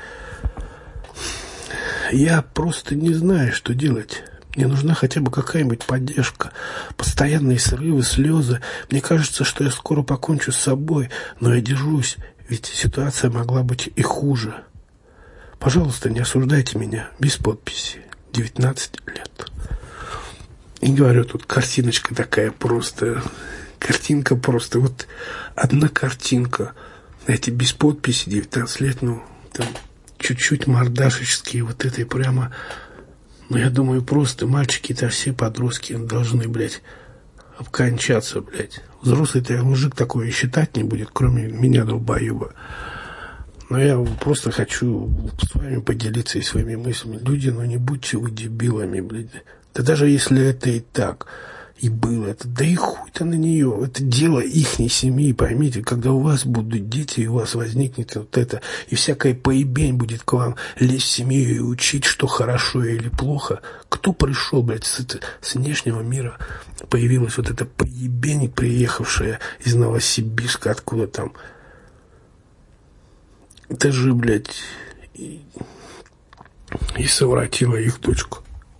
Я просто не знаю, что делать. Мне нужна хотя бы какая-нибудь поддержка. Постоянные срывы, слезы. Мне кажется, что я скоро покончу с собой, но я держусь, ведь ситуация могла быть и хуже. Пожалуйста, не осуждайте меня. Без подписи. 19 лет. И говорю, тут картиночка такая просто. Картинка просто. Вот одна картинка. Знаете, без подписи, 19 лет, ну, там... чуть-чуть мордашечские, вот этой прямо... Ну, я думаю, просто мальчики-то все подростки должны, блядь, обкончаться, блядь. Взрослый-то мужик такое и считать не будет, кроме меня, долбоеба. Но я просто хочу с вами поделиться и своими мыслями. Люди, ну не будьте вы дебилами, блядь. Да даже если это и так... И было это, да и хуй-то на нее. Это дело ихней семьи, поймите. Когда у вас будут дети, и у вас возникнет вот это, и всякая поебень будет к вам лезть в семью и учить, что хорошо или плохо. Кто пришел, блядь, с внешнего мира? Появилась вот эта поебень, приехавшая из Новосибирска, откуда там. Это же, блядь, и совратила их дочку.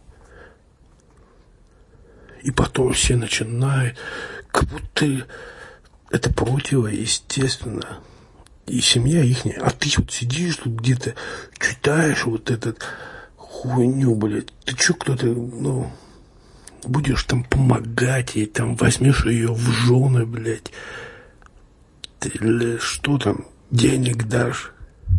И потом все начинают, как будто это противоестественно. И семья ихняя. А ты вот сидишь тут где-то, читаешь вот этот хуйню, блядь. Ты что, кто-то, ну, будешь там помогать ей, там возьмешь ее в жены, блядь. Или что там, денег дашь.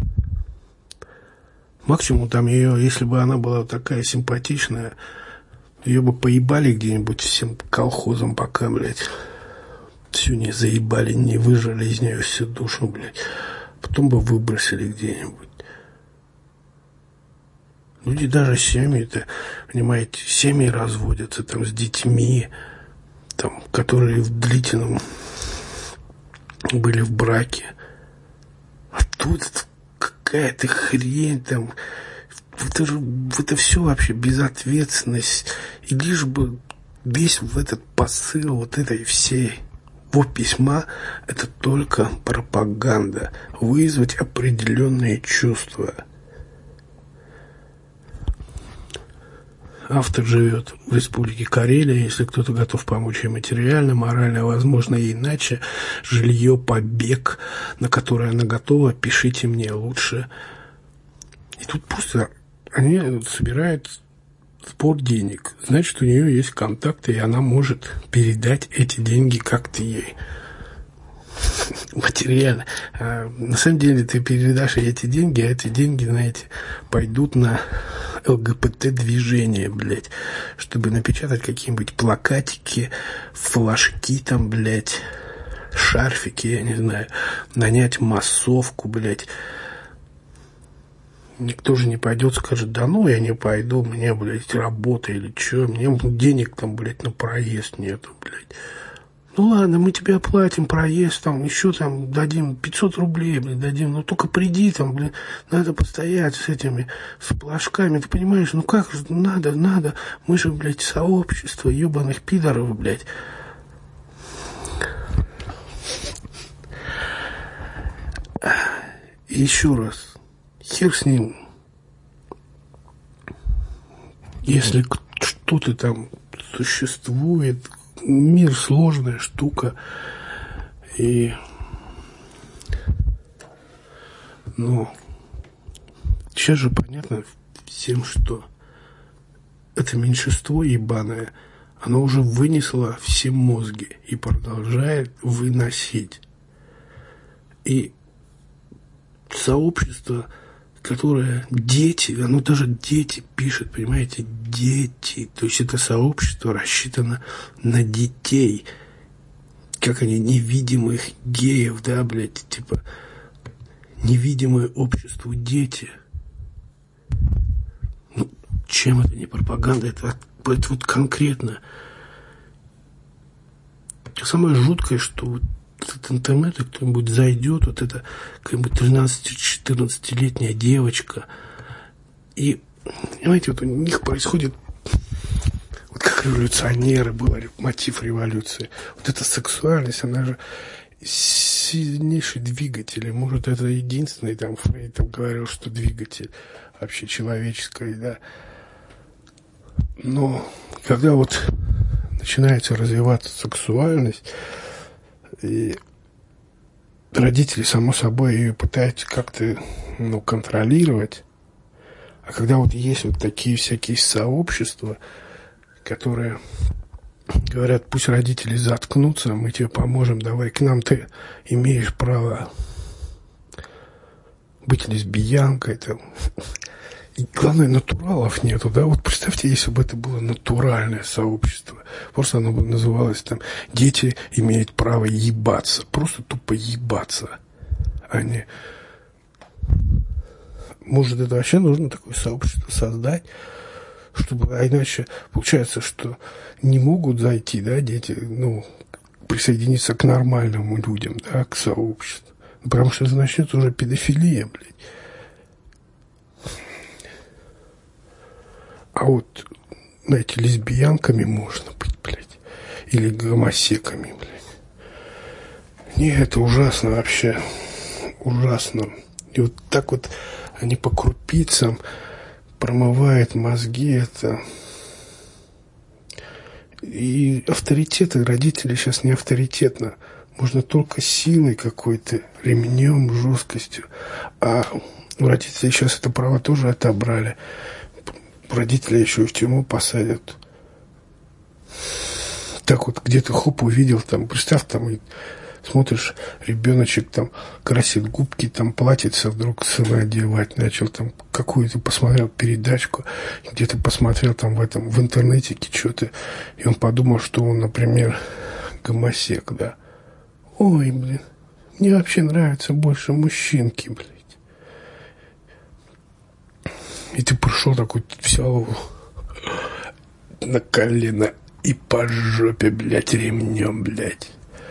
Максимум там ее, если бы она была такая симпатичная, ее бы поебали где-нибудь всем колхозом пока, блядь. Всю не заебали, не выжили из нее всю душу, блядь. Потом бы выбросили где-нибудь. Люди даже семьи-то, понимаете, семьи разводятся там с детьми, там, которые в длительном были в браке. А тут какая-то хрень там... Это все вообще безответственность. И лишь бы весь в этот посыл вот этой всей письма — это только пропаганда. Вызвать определенные чувства. Автор живет в Республике Карелия. Если кто-то готов помочь ей материально, морально, возможно, и иначе, жилье, побег, на который она готова, пишите мне лучше. И тут просто... Они собирают сбор денег. Значит, у нее есть контакты, и она может передать эти деньги как-то ей. Материально. На самом деле ты передашь ей эти деньги, а эти деньги, знаете, пойдут на ЛГБТ-движение, блядь. Чтобы напечатать какие-нибудь плакатики, флажки там, блядь, шарфики, я не знаю. Нанять массовку, блядь. Никто же не пойдет, скажет, да ну я не пойду, мне, блядь, работа или что, мне денег там, блядь, на проезд нету, блядь. Ну ладно, мы тебе оплатим проезд, там, еще там дадим 500 рублей, блядь, дадим, но только приди там, блядь, надо постоять с этими, с флажками, ты понимаешь, ну как же, надо, мы же, блядь, сообщество ебаных пидоров, блядь. И еще раз. Хер с ним. Если что-то там существует, мир сложная штука. И ну сейчас же понятно всем, что это меньшинство ебаное, оно уже вынесло все мозги и продолжает выносить. И сообщество, которое дети, оно даже дети пишет, понимаете, дети. То есть это сообщество рассчитано на детей. как они, невидимых геев, да, блядь, типа, невидимое обществу дети. Ну, чем это не пропаганда? Это вот конкретно. Самое жуткое, что вот этот интернет, и кто-нибудь зайдет, вот это какая-нибудь 13-14-летняя девочка, и, понимаете, вот у них происходит, вот как революционеры, был мотив революции. Вот эта сексуальность, она же сильнейший двигатель. И, может, это единственный, там, Фрейд там говорил, что двигатель вообще человеческий, да. Но когда вот начинается развиваться сексуальность, и родители, само собой, ее пытаются как-то, ну, контролировать. А когда вот есть вот такие всякие сообщества, которые говорят, пусть родители заткнутся, мы тебе поможем, давай к нам, ты имеешь право быть лесбиянкой, там. И главное, натуралов нету, да, вот представьте, если бы это было натуральное сообщество, просто оно бы называлось там «Дети имеют право ебаться», просто тупо ебаться, а не... Может, это вообще нужно такое сообщество создать, чтобы, а иначе получается, что не могут зайти, да, дети, ну, присоединиться к нормальным людям, да, к сообществу, потому что это начнется уже педофилия, блядь. А вот, знаете, лесбиянками можно быть, блядь. Или гомосеками, блядь. Не, это ужасно вообще. Ужасно. И вот так вот они по крупицам промывают мозги. Это... И авторитеты родителей сейчас не авторитетно. Можно только силой какой-то, ремнем, жесткостью. А у родителей сейчас это право тоже отобрали. Родители еще и в тюрьму посадят. Так вот где-то хоп увидел, там, представь, там, и смотришь, ребеночек там красит губки, там платьице вдруг сына одевать начал, там какую-то посмотрел передачку, где-то посмотрел там в интернетике что-то, и он подумал, что он, например, гомосек, да. Ой, блин, мне вообще нравятся больше мужчинки, блин. И ты пришел такой, взял его на колено и по жопе, блядь, ремнем, блядь.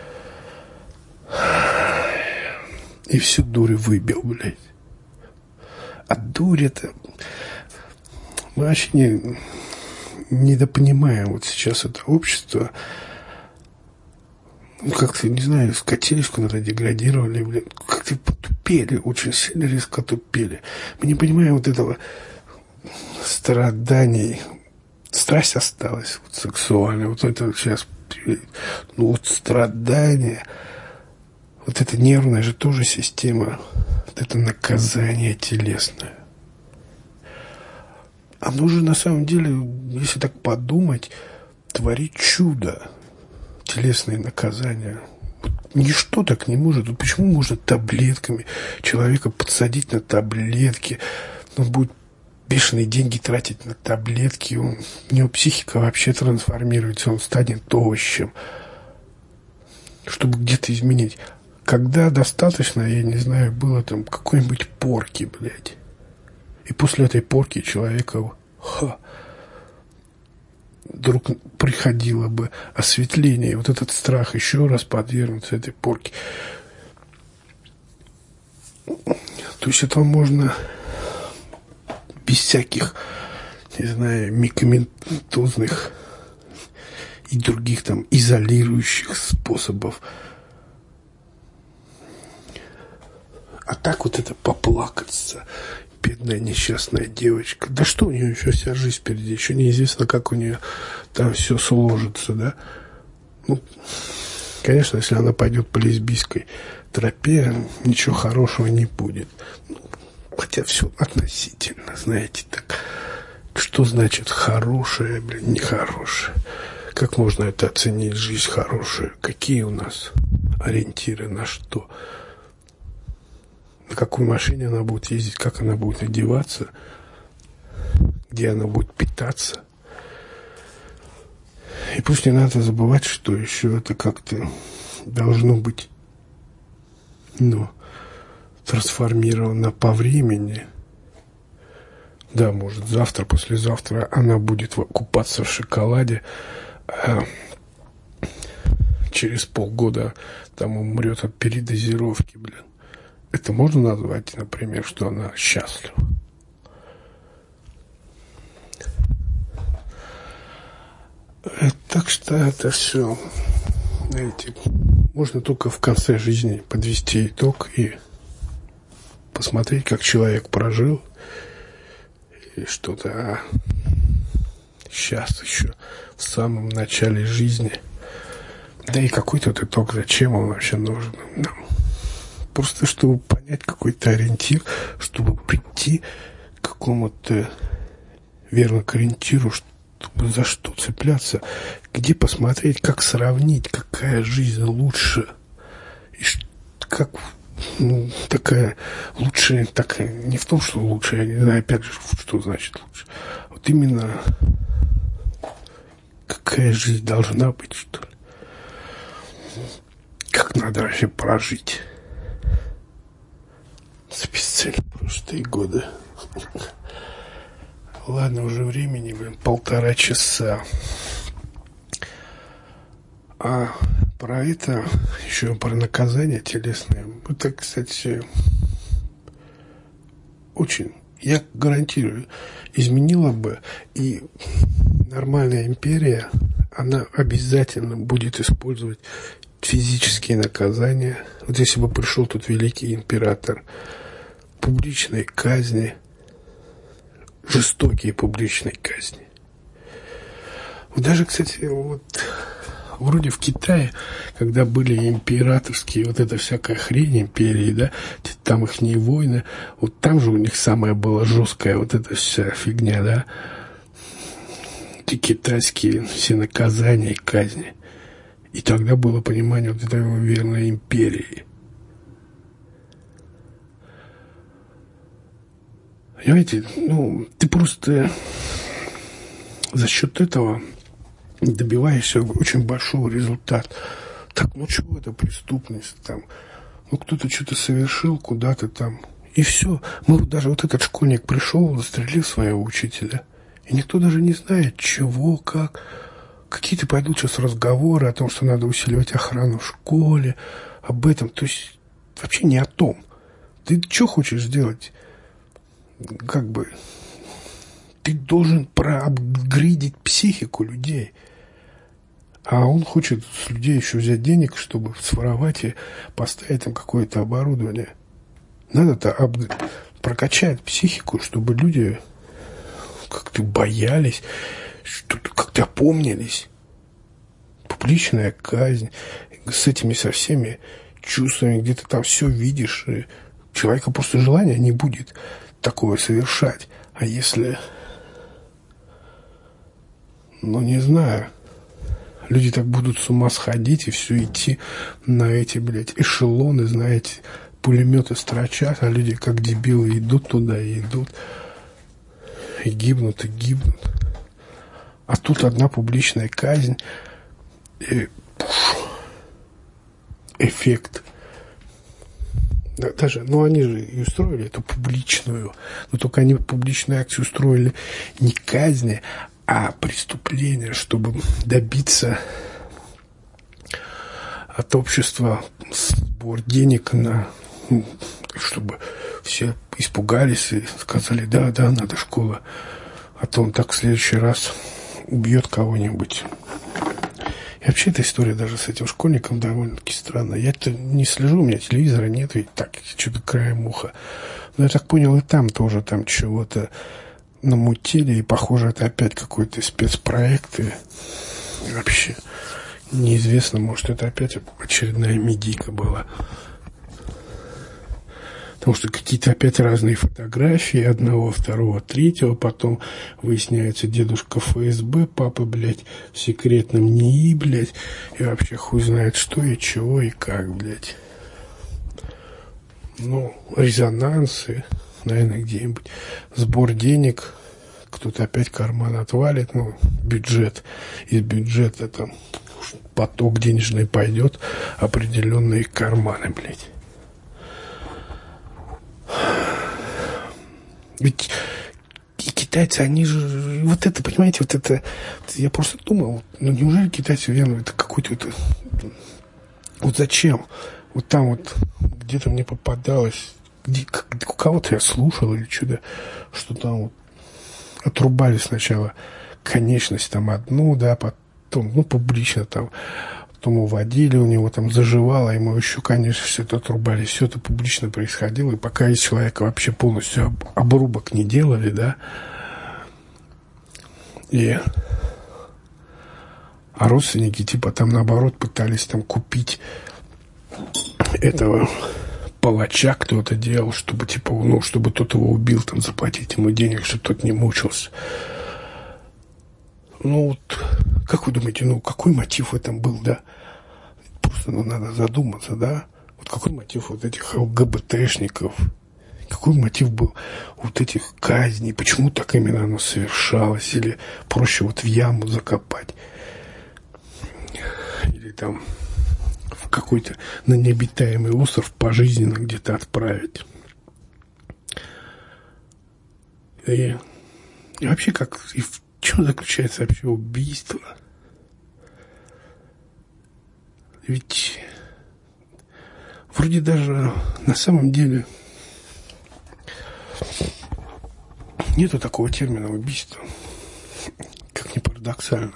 И всю дурь выбил, блядь. А дурь это... Мы вообще недопонимаем вот сейчас это общество. Ну, как-то, не знаю, скатились куда-то, деградировали, блядь. Как-то потупели, очень сильно резко тупели. Мы не понимаем вот этого... страданий, страсть осталась вот, сексуальная, вот это вот сейчас, ну вот страдания, вот эта нервная же тоже система, вот это наказание телесное. Оно же на самом деле, если так подумать, творит чудо, телесные наказания. Вот ничто так не может. Вот почему можно таблетками человека подсадить на таблетки, он будет бешеные деньги тратить на таблетки, у него психика вообще трансформируется, он станет тощим, чтобы где-то изменить. Когда достаточно, я не знаю, было там какой-нибудь порки, блядь. И после этой порки человека вдруг приходило бы осветление, вот этот страх еще раз подвергнуться этой порке. То есть это можно... без всяких, не знаю, медикаментозных и других там изолирующих способов. А так вот это поплакаться, бедная несчастная девочка. Да что у нее еще вся жизнь впереди, еще неизвестно, как у нее там все сложится, да. Ну, конечно, если она пойдет по лесбийской тропе, ничего хорошего не будет. Хотя все относительно, знаете, так. Что значит хорошее, блин, нехорошее? Как можно это оценить, жизнь хорошая? Какие у нас ориентиры на что? На какой машине она будет ездить, как она будет одеваться, где она будет питаться? И пусть не надо забывать, что еще это как-то должно быть, трансформировано по времени. Да, может, завтра, послезавтра она будет купаться в шоколаде, а через полгода там умрет от передозировки, блин. Это можно назвать, например, что она счастлива? Так что это все, знаете, можно только в конце жизни подвести итог и посмотреть, как человек прожил, и что-то сейчас еще в самом начале жизни. Да и какой тут итог, зачем он вообще нужен нам? Просто чтобы понять какой-то ориентир, чтобы прийти к какому-то верно к ориентиру, чтобы за что цепляться, где посмотреть, как сравнить, какая жизнь лучше, и как такая лучшая, такая, не в том, что лучше, я не знаю, опять же, что значит лучше. Вот именно какая жизнь должна быть, что ли. Как надо вообще прожить за бесцельно прошлые годы. Ладно, уже времени, 1,5 часа. А про это, еще про наказание телесное, это, кстати, очень, я гарантирую, изменила бы, и нормальная империя, она обязательно будет использовать физические наказания. Вот если бы пришел тут великий император, публичные казни, жестокие публичные казни. Даже, кстати, вот вроде в Китае, когда были императорские, вот эта всякая хрень империи, да, там их не войны, вот там же у них самая была жесткая вот эта вся фигня, да, эти китайские все наказания и казни. И тогда было понимание вот этой верной империи. Понимаете, ты просто за счет этого добиваешься очень большого результата. Так, чего это преступность там? Кто-то что-то совершил куда-то там. И все. Даже вот этот школьник пришел, застрелил своего учителя. И никто даже не знает, чего, как. Какие-то пойдут сейчас разговоры о том, что надо усиливать охрану в школе, об этом. То есть вообще не о том. Ты что хочешь сделать? Ты должен проапгрейдить психику людей. А он хочет с людей еще взять денег, чтобы своровать и поставить им какое-то оборудование. Надо-то прокачать психику, чтобы люди как-то боялись, что-то как-то опомнились. Публичная казнь с этими со всеми чувствами, где ты там все видишь, и у человека просто желания не будет такого совершать. А если, не знаю, люди так будут с ума сходить и все идти на эти, эшелоны, знаете, пулеметы строчат, а люди как дебилы идут туда и идут, и гибнут, и гибнут. А тут одна публичная казнь, и эффект. Даже, они же и устроили эту публичную, но только они публичную акцию устроили не казни, а преступления, чтобы добиться от общества сбор денег чтобы все испугались и сказали, да, надо школа, а то он так в следующий раз убьет кого-нибудь. И вообще эта история даже с этим школьником довольно-таки странная. Я-то не слежу, у меня телевизора нет, ведь так, что-то краем уха. Но я так понял, и там тоже там чего-то намутили, и похоже, это опять какой-то спецпроект, и вообще неизвестно, может, это опять очередная медийка была. Потому что какие-то опять разные фотографии одного, второго, третьего, потом выясняется дедушка ФСБ, папа, в секретном НИИ, и вообще хуй знает что и чего и как, резонансы, наверное, где-нибудь, сбор денег, кто-то опять карман отвалит, бюджет, из бюджета там поток денежный пойдет определенные карманы, блядь. Ведь и китайцы, они же... Вот это, понимаете, вот это... Я просто думал, ну неужели китайцы верно, это какой-то... Это, вот зачем? Вот там вот где-то мне попадалось... У кого-то я слушал или что там вот отрубали сначала конечность там одну, да, потом, ну, публично там, потом уводили, у него там заживало, ему еще, конечно, все это отрубали, все это публично происходило, и пока из человека вообще полностью обрубок не делали, да, а родственники, типа, там, наоборот, пытались там купить этого палача, кто-то делал, чтобы, типа, ну, чтобы тот его убил, там, заплатить ему денег, чтобы тот не мучился. Ну, вот, как вы думаете, ну, какой мотив в этом был, да? Просто, ну, надо задуматься, да? Вот какой мотив вот этих ЛГБТшников? Какой мотив был вот этих казней? Почему так именно оно совершалось? Или проще вот в яму закопать? Или там в какой-то на необитаемый остров пожизненно где-то отправить? И вообще, как... И в чем заключается вообще убийство? Ведь вроде даже на самом деле нету такого термина убийство, как ни парадоксально.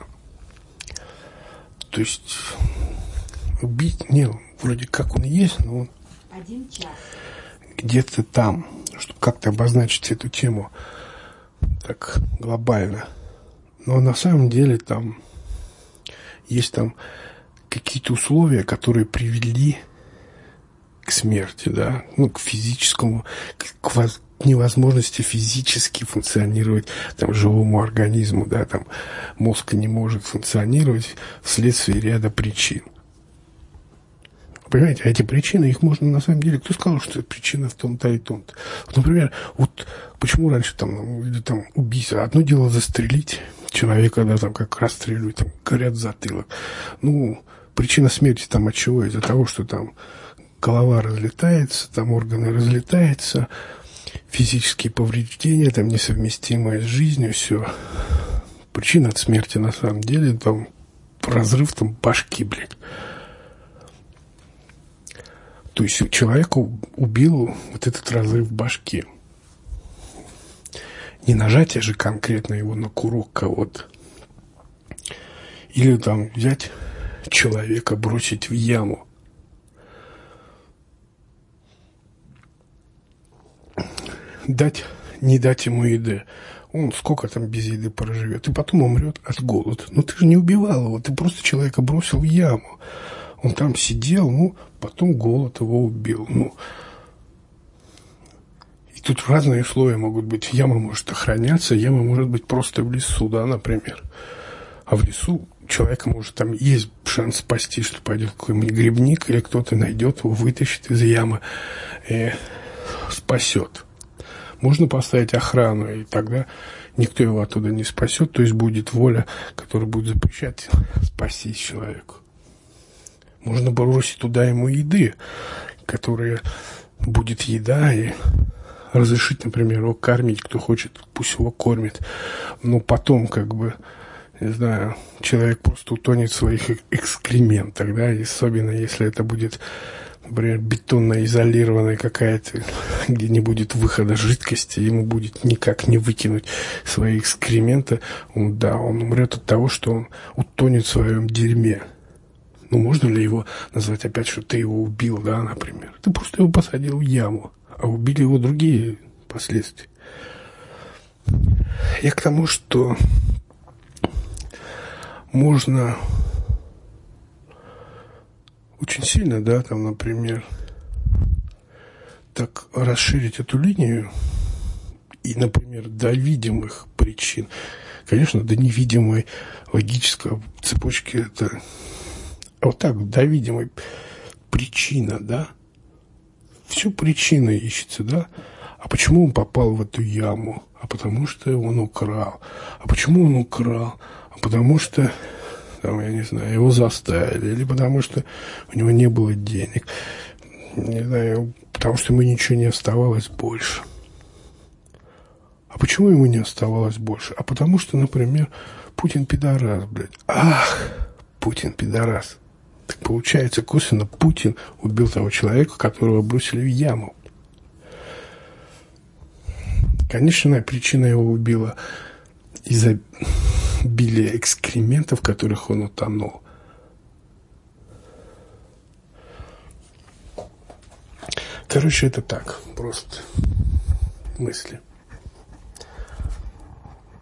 То есть убить, не, вроде как он есть, но он где-то там, чтобы как-то обозначить эту тему так глобально. Но на самом деле там есть там какие-то условия, которые привели к смерти, да, ну, к физическому, к невозможности физически функционировать там живому организму, да, там мозг не может функционировать вследствие ряда причин. Понимаете, а эти причины, их можно на самом деле... Кто сказал, что причина в том-то и том-то? Вот, например, вот почему раньше там, или там убийство? Одно дело застрелить человека, да, там как расстреливают, там горят в затылок. Ну, причина смерти там от чего? Из-за того, что там голова разлетается, там органы разлетаются, физические повреждения, там несовместимые с жизнью, все. Причина от смерти на самом деле там разрыв там башки, блядь. То есть человека убил вот этот разрыв башки. Не нажатие же конкретно его на курок кого-то. Или там взять человека, бросить в яму. Не дать ему еды. Он сколько там без еды проживет. И потом умрет от голода. Но ты же не убивал его. Ты просто человека бросил в яму. Он там сидел, ну, потом голод его убил. Ну, и тут разные условия могут быть. Яма может охраняться, яма может быть просто в лесу, да, например. А в лесу человека может там есть шанс спасти, что пойдет какой-нибудь грибник, или кто-то найдет его, вытащит из ямы и спасет. Можно поставить охрану, и тогда никто его оттуда не спасет, то есть будет воля, которая будет запрещать спастись человеку. Можно бросить туда ему еды, которая будет еда, и разрешить, например, его кормить. Кто хочет, пусть его кормит. Но потом, как бы, не знаю, человек просто утонет в своих экскрементах, да, и особенно если это будет, например, бетонно-изолированная какая-то, где не будет выхода жидкости, ему будет никак не выкинуть свои экскременты. Он умрет от того, что он утонет в своем дерьме. Ну, можно ли его назвать опять, что ты его убил, да, например? Ты просто его посадил в яму, а убили его другие последствия. Я к тому, что можно очень сильно, да, там, например, так расширить эту линию и, например, до видимых причин. Конечно, до невидимой логической цепочки это... Вот так, до видимой причина, да? Всю причину ищется, да? А почему он попал в эту яму? А потому что он украл. А почему он украл? А потому что там, я не знаю, его заставили, или потому что у него не было денег, не знаю, потому что ему ничего не оставалось больше. А почему ему не оставалось больше? А потому что, например, Путин пидорас, блядь. Ах, Путин пидорас. Так получается, косвенно Путин убил того человека, которого бросили в яму. Конечная причина его убила из-за обилия экскрементов, в которых он утонул. Короче, это так, просто мысли.